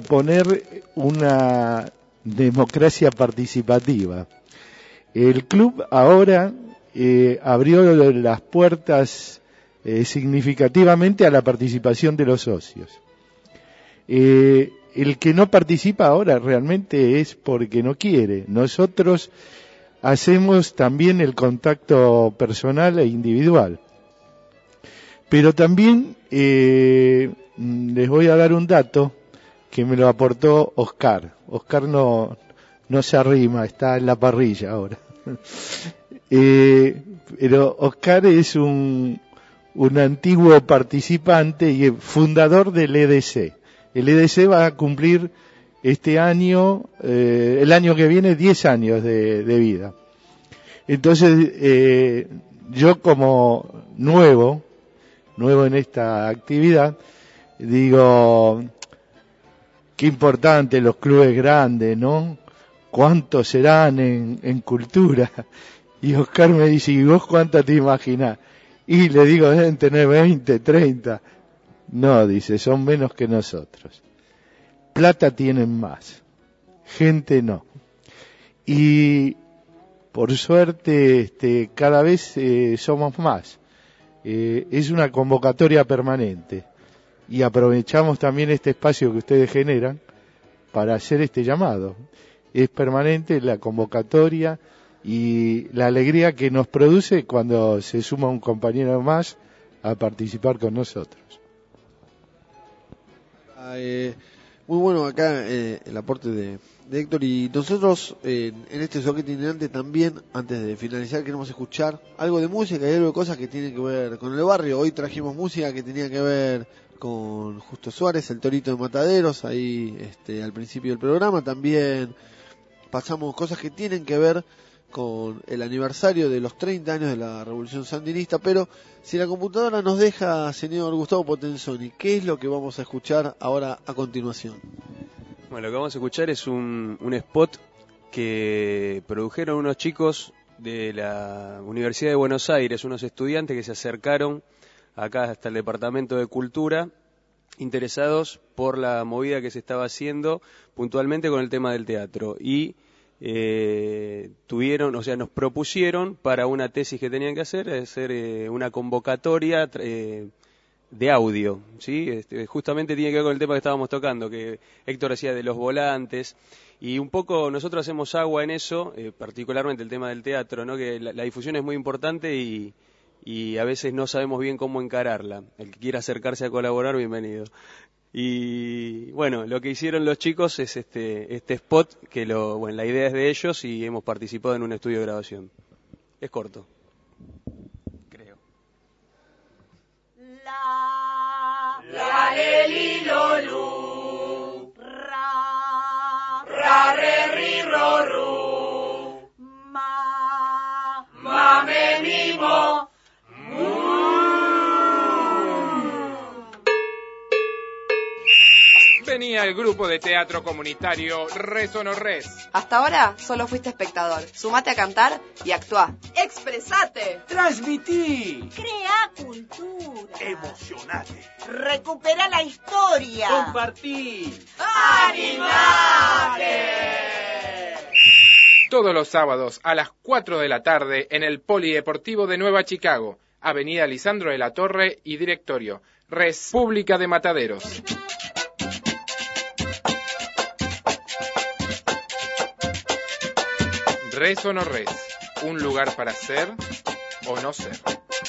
una democracia participativa. El club ahora abrió las puertas significativamente a la participación de los socios. El que no participa ahora realmente es porque no quiere. Nosotros hacemos también el contacto personal e individual. Pero también les voy a dar un dato que me lo aportó Oscar. Oscar no se arrima, está en la parrilla ahora. Pero Oscar es un antiguo participante y fundador del EDC. El EDC va a cumplir este año, el año que viene, 10 años de vida. Entonces, yo como nuevo en esta actividad, digo, qué importante los clubes grandes, ¿no? ¿Cuántos serán en cultura? Y Oscar me dice, ¿y vos cuántas te imaginás? Y le digo, deben tener 20, 30. No, dice, son menos que nosotros. Plata tienen más, gente no. Y por suerte cada vez somos más. Es una convocatoria permanente. Y aprovechamos también este espacio que ustedes generan para hacer este llamado. Es permanente la convocatoria y la alegría que nos produce cuando se suma un compañero más a participar con nosotros. Muy bueno acá el aporte de Héctor, y nosotros en este soquete itinerante también, antes de finalizar, queremos escuchar algo de música y algo de cosas que tienen que ver con el barrio. Hoy trajimos música que tenía que ver con Justo Suárez, el Torito de Mataderos, ahí al principio del programa. También pasamos cosas que tienen que ver con el aniversario de los 30 años de la Revolución Sandinista, pero si la computadora nos deja, señor Gustavo Potenzoni, ¿qué es lo que vamos a escuchar ahora a continuación? Bueno, lo que vamos a escuchar es un spot que produjeron unos chicos de la Universidad de Buenos Aires, unos estudiantes que se acercaron acá hasta el Departamento de Cultura, interesados por la movida que se estaba haciendo puntualmente con el tema del teatro, y nos propusieron para una tesis que tenían que hacer una convocatoria de audio, ¿sí? Justamente tiene que ver con el tema que estábamos tocando, que Héctor decía de los volantes, y un poco nosotros hacemos agua en eso, particularmente el tema del teatro, ¿no? Que la difusión es muy importante y a veces no sabemos bien cómo encararla. El que quiera acercarse a colaborar, bienvenido. Y bueno, lo que hicieron los chicos es este spot, que la idea es de ellos y hemos participado en un estudio de grabación. Es corto, creo. La le li lo lu, ra re ri ro ru, ma me mi mo. tenía el grupo de teatro comunitario Res o No Res. Hasta ahora solo fuiste espectador. Sumate a cantar y actuá. ¡Expresate! ¡Transmití! ¡Crea cultura! ¡Emocionate! ¡Recupera la historia! ¡Compartí! ¡Animate! Todos los sábados a las 4 de la tarde en el Polideportivo de Nueva Chicago, Avenida Lisandro de la Torre y Directorio, Res Pública de Mataderos. Res o No Res, un lugar para ser o no ser.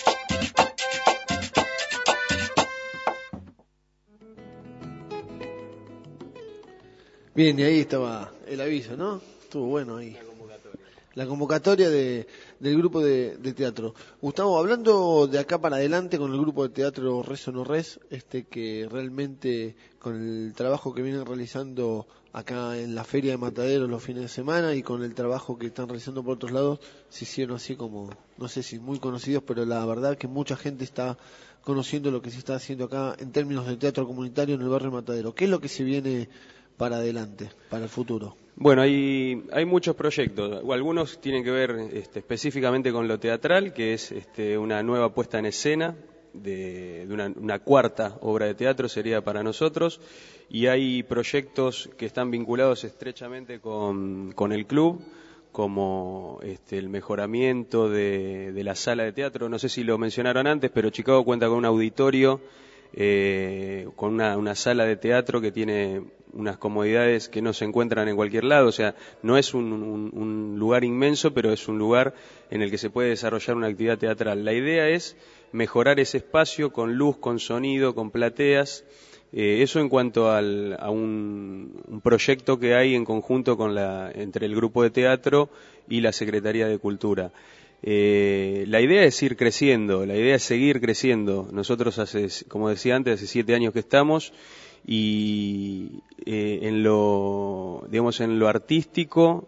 Bien, y ahí estaba el aviso, ¿no? Estuvo bueno ahí. La convocatoria del grupo de teatro. Gustavo, hablando de acá para adelante con el grupo de teatro Res o No Res, que realmente con el trabajo que vienen realizando acá en la Feria de Mataderos los fines de semana y con el trabajo que están realizando por otros lados, se hicieron así como, no sé si muy conocidos, pero la verdad que mucha gente está conociendo lo que se está haciendo acá en términos de teatro comunitario en el barrio Matadero. ¿Qué es lo que se viene para adelante, para el futuro? Bueno, hay muchos proyectos. Algunos tienen que ver específicamente con lo teatral, que es una nueva puesta en escena de una cuarta obra de teatro sería para nosotros, y hay proyectos que están vinculados estrechamente con el club, como el mejoramiento de la sala de teatro. No sé si lo mencionaron antes, pero Chicago cuenta con un auditorio, con una sala de teatro que tiene unas comodidades que no se encuentran en cualquier lado. O sea, no es un lugar inmenso, pero es un lugar en el que se puede desarrollar una actividad teatral. La idea es mejorar ese espacio con luz, con sonido, con plateas. Eso en cuanto a un proyecto que hay en conjunto entre el grupo de teatro y la Secretaría de Cultura. La idea es ir creciendo, la idea es seguir creciendo. Nosotros como decía antes, hace 7 años que estamos, y en lo artístico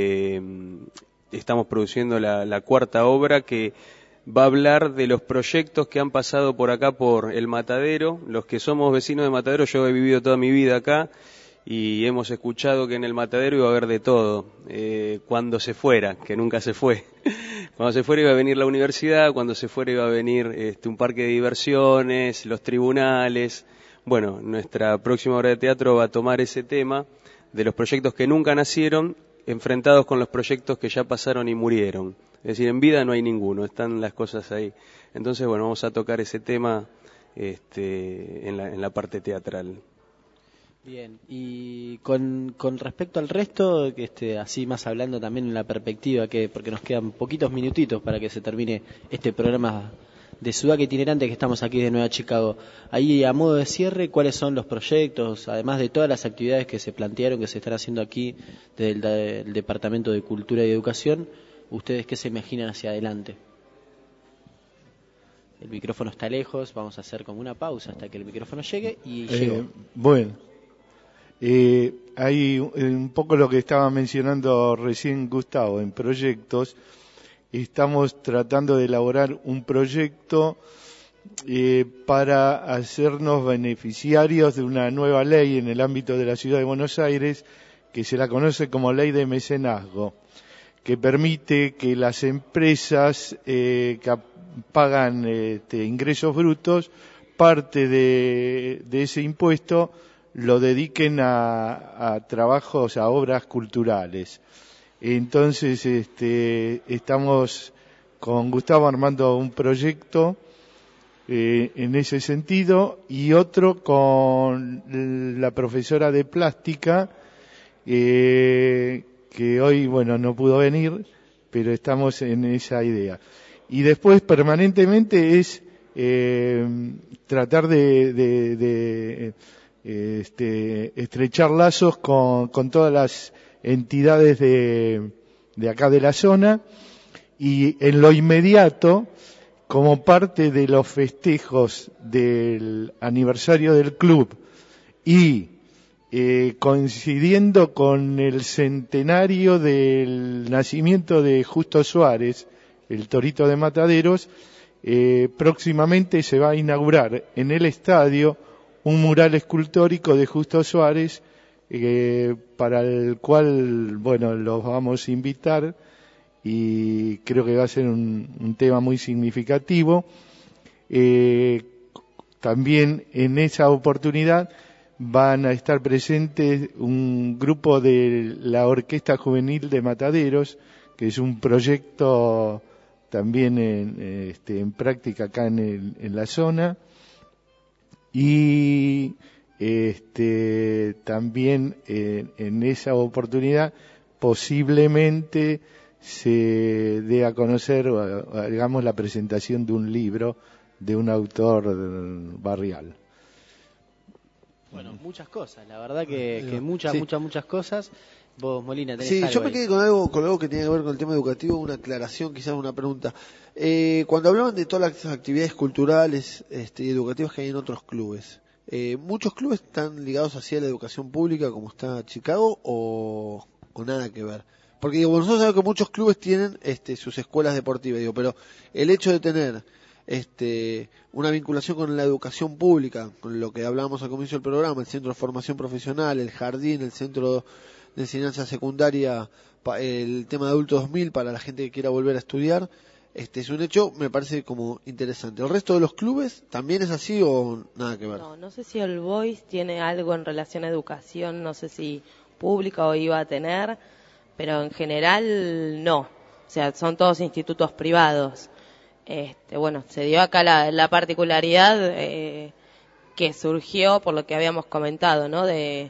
estamos produciendo la cuarta obra, que va a hablar de los proyectos que han pasado por acá, por el Matadero. Los que somos vecinos de Matadero, yo he vivido toda mi vida acá y hemos escuchado que en el Matadero iba a haber de todo, cuando se fuera, que nunca se fue. Cuando se fuera iba a venir la universidad, cuando se fuera iba a venir un parque de diversiones, los tribunales. Bueno, nuestra próxima obra de teatro va a tomar ese tema de los proyectos que nunca nacieron, enfrentados con los proyectos que ya pasaron y murieron. Es decir, en vida no hay ninguno, están las cosas ahí. Entonces, bueno, vamos a tocar ese tema en la parte teatral. Bien, y con respecto al resto, así más hablando también en la perspectiva, porque nos quedan poquitos minutitos para que se termine este programa de Sudaca Itinerante que estamos aquí de Nueva Chicago. Ahí, a modo de cierre, ¿cuáles son los proyectos, además de todas las actividades que se plantearon, que se están haciendo aquí desde el Departamento de Cultura y Educación? ¿Ustedes qué se imaginan hacia adelante? El micrófono está lejos, vamos a hacer como una pausa hasta que el micrófono llegue y llegó. Bueno, hay un poco lo que estaba mencionando recién Gustavo, en proyectos. Estamos tratando de elaborar un proyecto para hacernos beneficiarios de una nueva ley en el ámbito de la Ciudad de Buenos Aires, que se la conoce como Ley de Mecenazgo, que permite que las empresas que pagan ingresos brutos, parte de ese impuesto lo dediquen a trabajos, a obras culturales. Entonces, estamos con Gustavo armando un proyecto en ese sentido, y otro con la profesora de plástica, que hoy, bueno, no pudo venir, pero estamos en esa idea. Y después, permanentemente, es tratar de estrechar lazos con todas las entidades de acá de la zona, y en lo inmediato, como parte de los festejos del aniversario del club y coincidiendo con el centenario del nacimiento de Justo Suárez, el Torito de Mataderos, próximamente se va a inaugurar en el estadio un mural escultórico de Justo Suárez, para el cual, bueno, los vamos a invitar y creo que va a ser un tema muy significativo. También en esa oportunidad van a estar presentes un grupo de la Orquesta Juvenil de Mataderos, que es un proyecto también en práctica acá en la zona, y también en esa oportunidad posiblemente se dé a conocer, digamos, la presentación de un libro de un autor barrial. Bueno, muchas cosas, la verdad que muchas cosas. Vos, Molina, tenés Sí, algo yo me ahí. quedé con algo que tiene que ver con el tema educativo, una aclaración, quizás una pregunta. Cuando hablaban de todas las actividades culturales y educativas que hay en otros clubes, ¿muchos clubes están ligados hacia la educación pública como está Chicago o nada que ver? Porque digo, nosotros sabemos que muchos clubes tienen sus escuelas deportivas, pero el hecho de tener una vinculación con la educación pública, con lo que hablábamos al comienzo del programa, el centro de formación profesional, el jardín, el centro de enseñanza secundaria, el tema de Adulto 2000 para la gente que quiera volver a estudiar, es un hecho, me parece como interesante. ¿El resto de los clubes también es así o nada que ver? No sé si el Boys tiene algo en relación a educación, no sé si pública o iba a tener, pero en general no. O sea, son todos institutos privados. Bueno, se dio acá la particularidad que surgió por lo que habíamos comentado, ¿no? De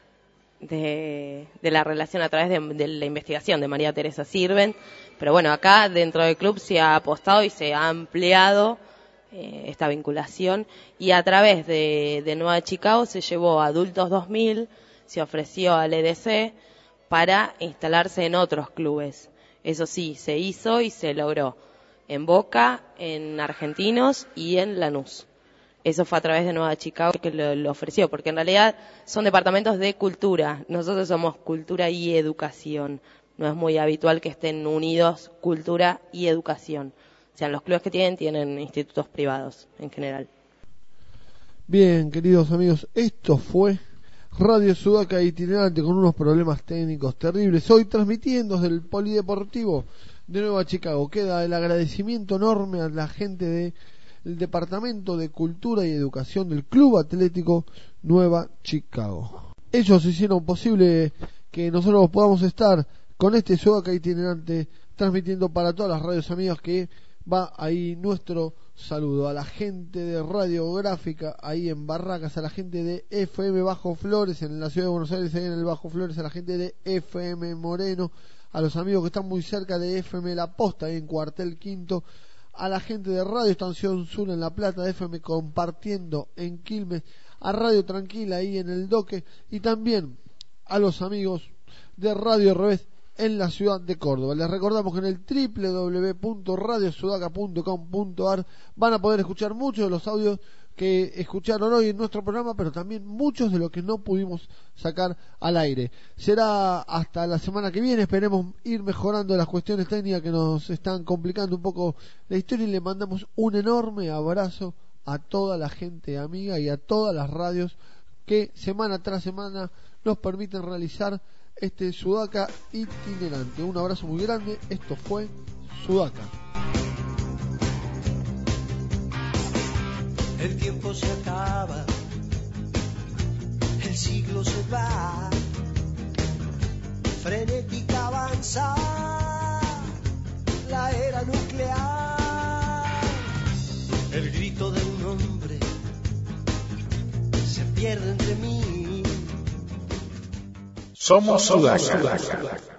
la relación a través de la investigación de María Teresa Sirven, pero bueno, acá dentro del club se ha apostado y se ha ampliado esta vinculación, y a través de Nueva Chicago se llevó a Adultos 2000, se ofreció al EDC para instalarse en otros clubes. Eso sí, se hizo y se logró en Boca, en Argentinos y en Lanús. Eso fue a través de Nueva Chicago que lo ofreció, porque en realidad son departamentos de cultura. Nosotros somos cultura y educación. No es muy habitual que estén unidos cultura y educación. O sea, los clubes que tienen institutos privados en general. Bien, queridos amigos, esto fue Radio Sudaca itinerante con unos problemas técnicos terribles. Hoy transmitiendo desde el Polideportivo de Nueva Chicago. Queda el agradecimiento enorme a la gente del Departamento de Cultura y Educación del Club Atlético Nueva Chicago. Ellos hicieron posible que nosotros podamos estar con este Sudaca itinerante transmitiendo para todas las radios amigas, que va ahí nuestro saludo a la gente de Radiográfica ahí en Barracas, a la gente de FM Bajo Flores en la ciudad de Buenos Aires, ahí en el Bajo Flores, a la gente de FM Moreno, a los amigos que están muy cerca de FM La Posta ahí en Cuartel Quinto, a la gente de Radio Estación Sur en La Plata, de FM Compartiendo en Quilmes, a Radio Tranquila ahí en el Doque, y también a los amigos de Radio Revés en la ciudad de Córdoba. Les recordamos que en el www.radiosudaca.com.ar van a poder escuchar muchos de los audios que escucharon hoy en nuestro programa, pero también muchos de los que no pudimos sacar al aire. Será hasta la semana que viene, esperemos ir mejorando las cuestiones técnicas que nos están complicando un poco la historia, y le mandamos un enorme abrazo a toda la gente amiga y a todas las radios que semana tras semana nos permiten realizar este Sudaca itinerante. Un abrazo muy grande. Esto fue Sudaca. El tiempo se acaba, el siglo se va, frenética avanza la era nuclear. El grito de un hombre se pierde entre mí. Somos Sudaca.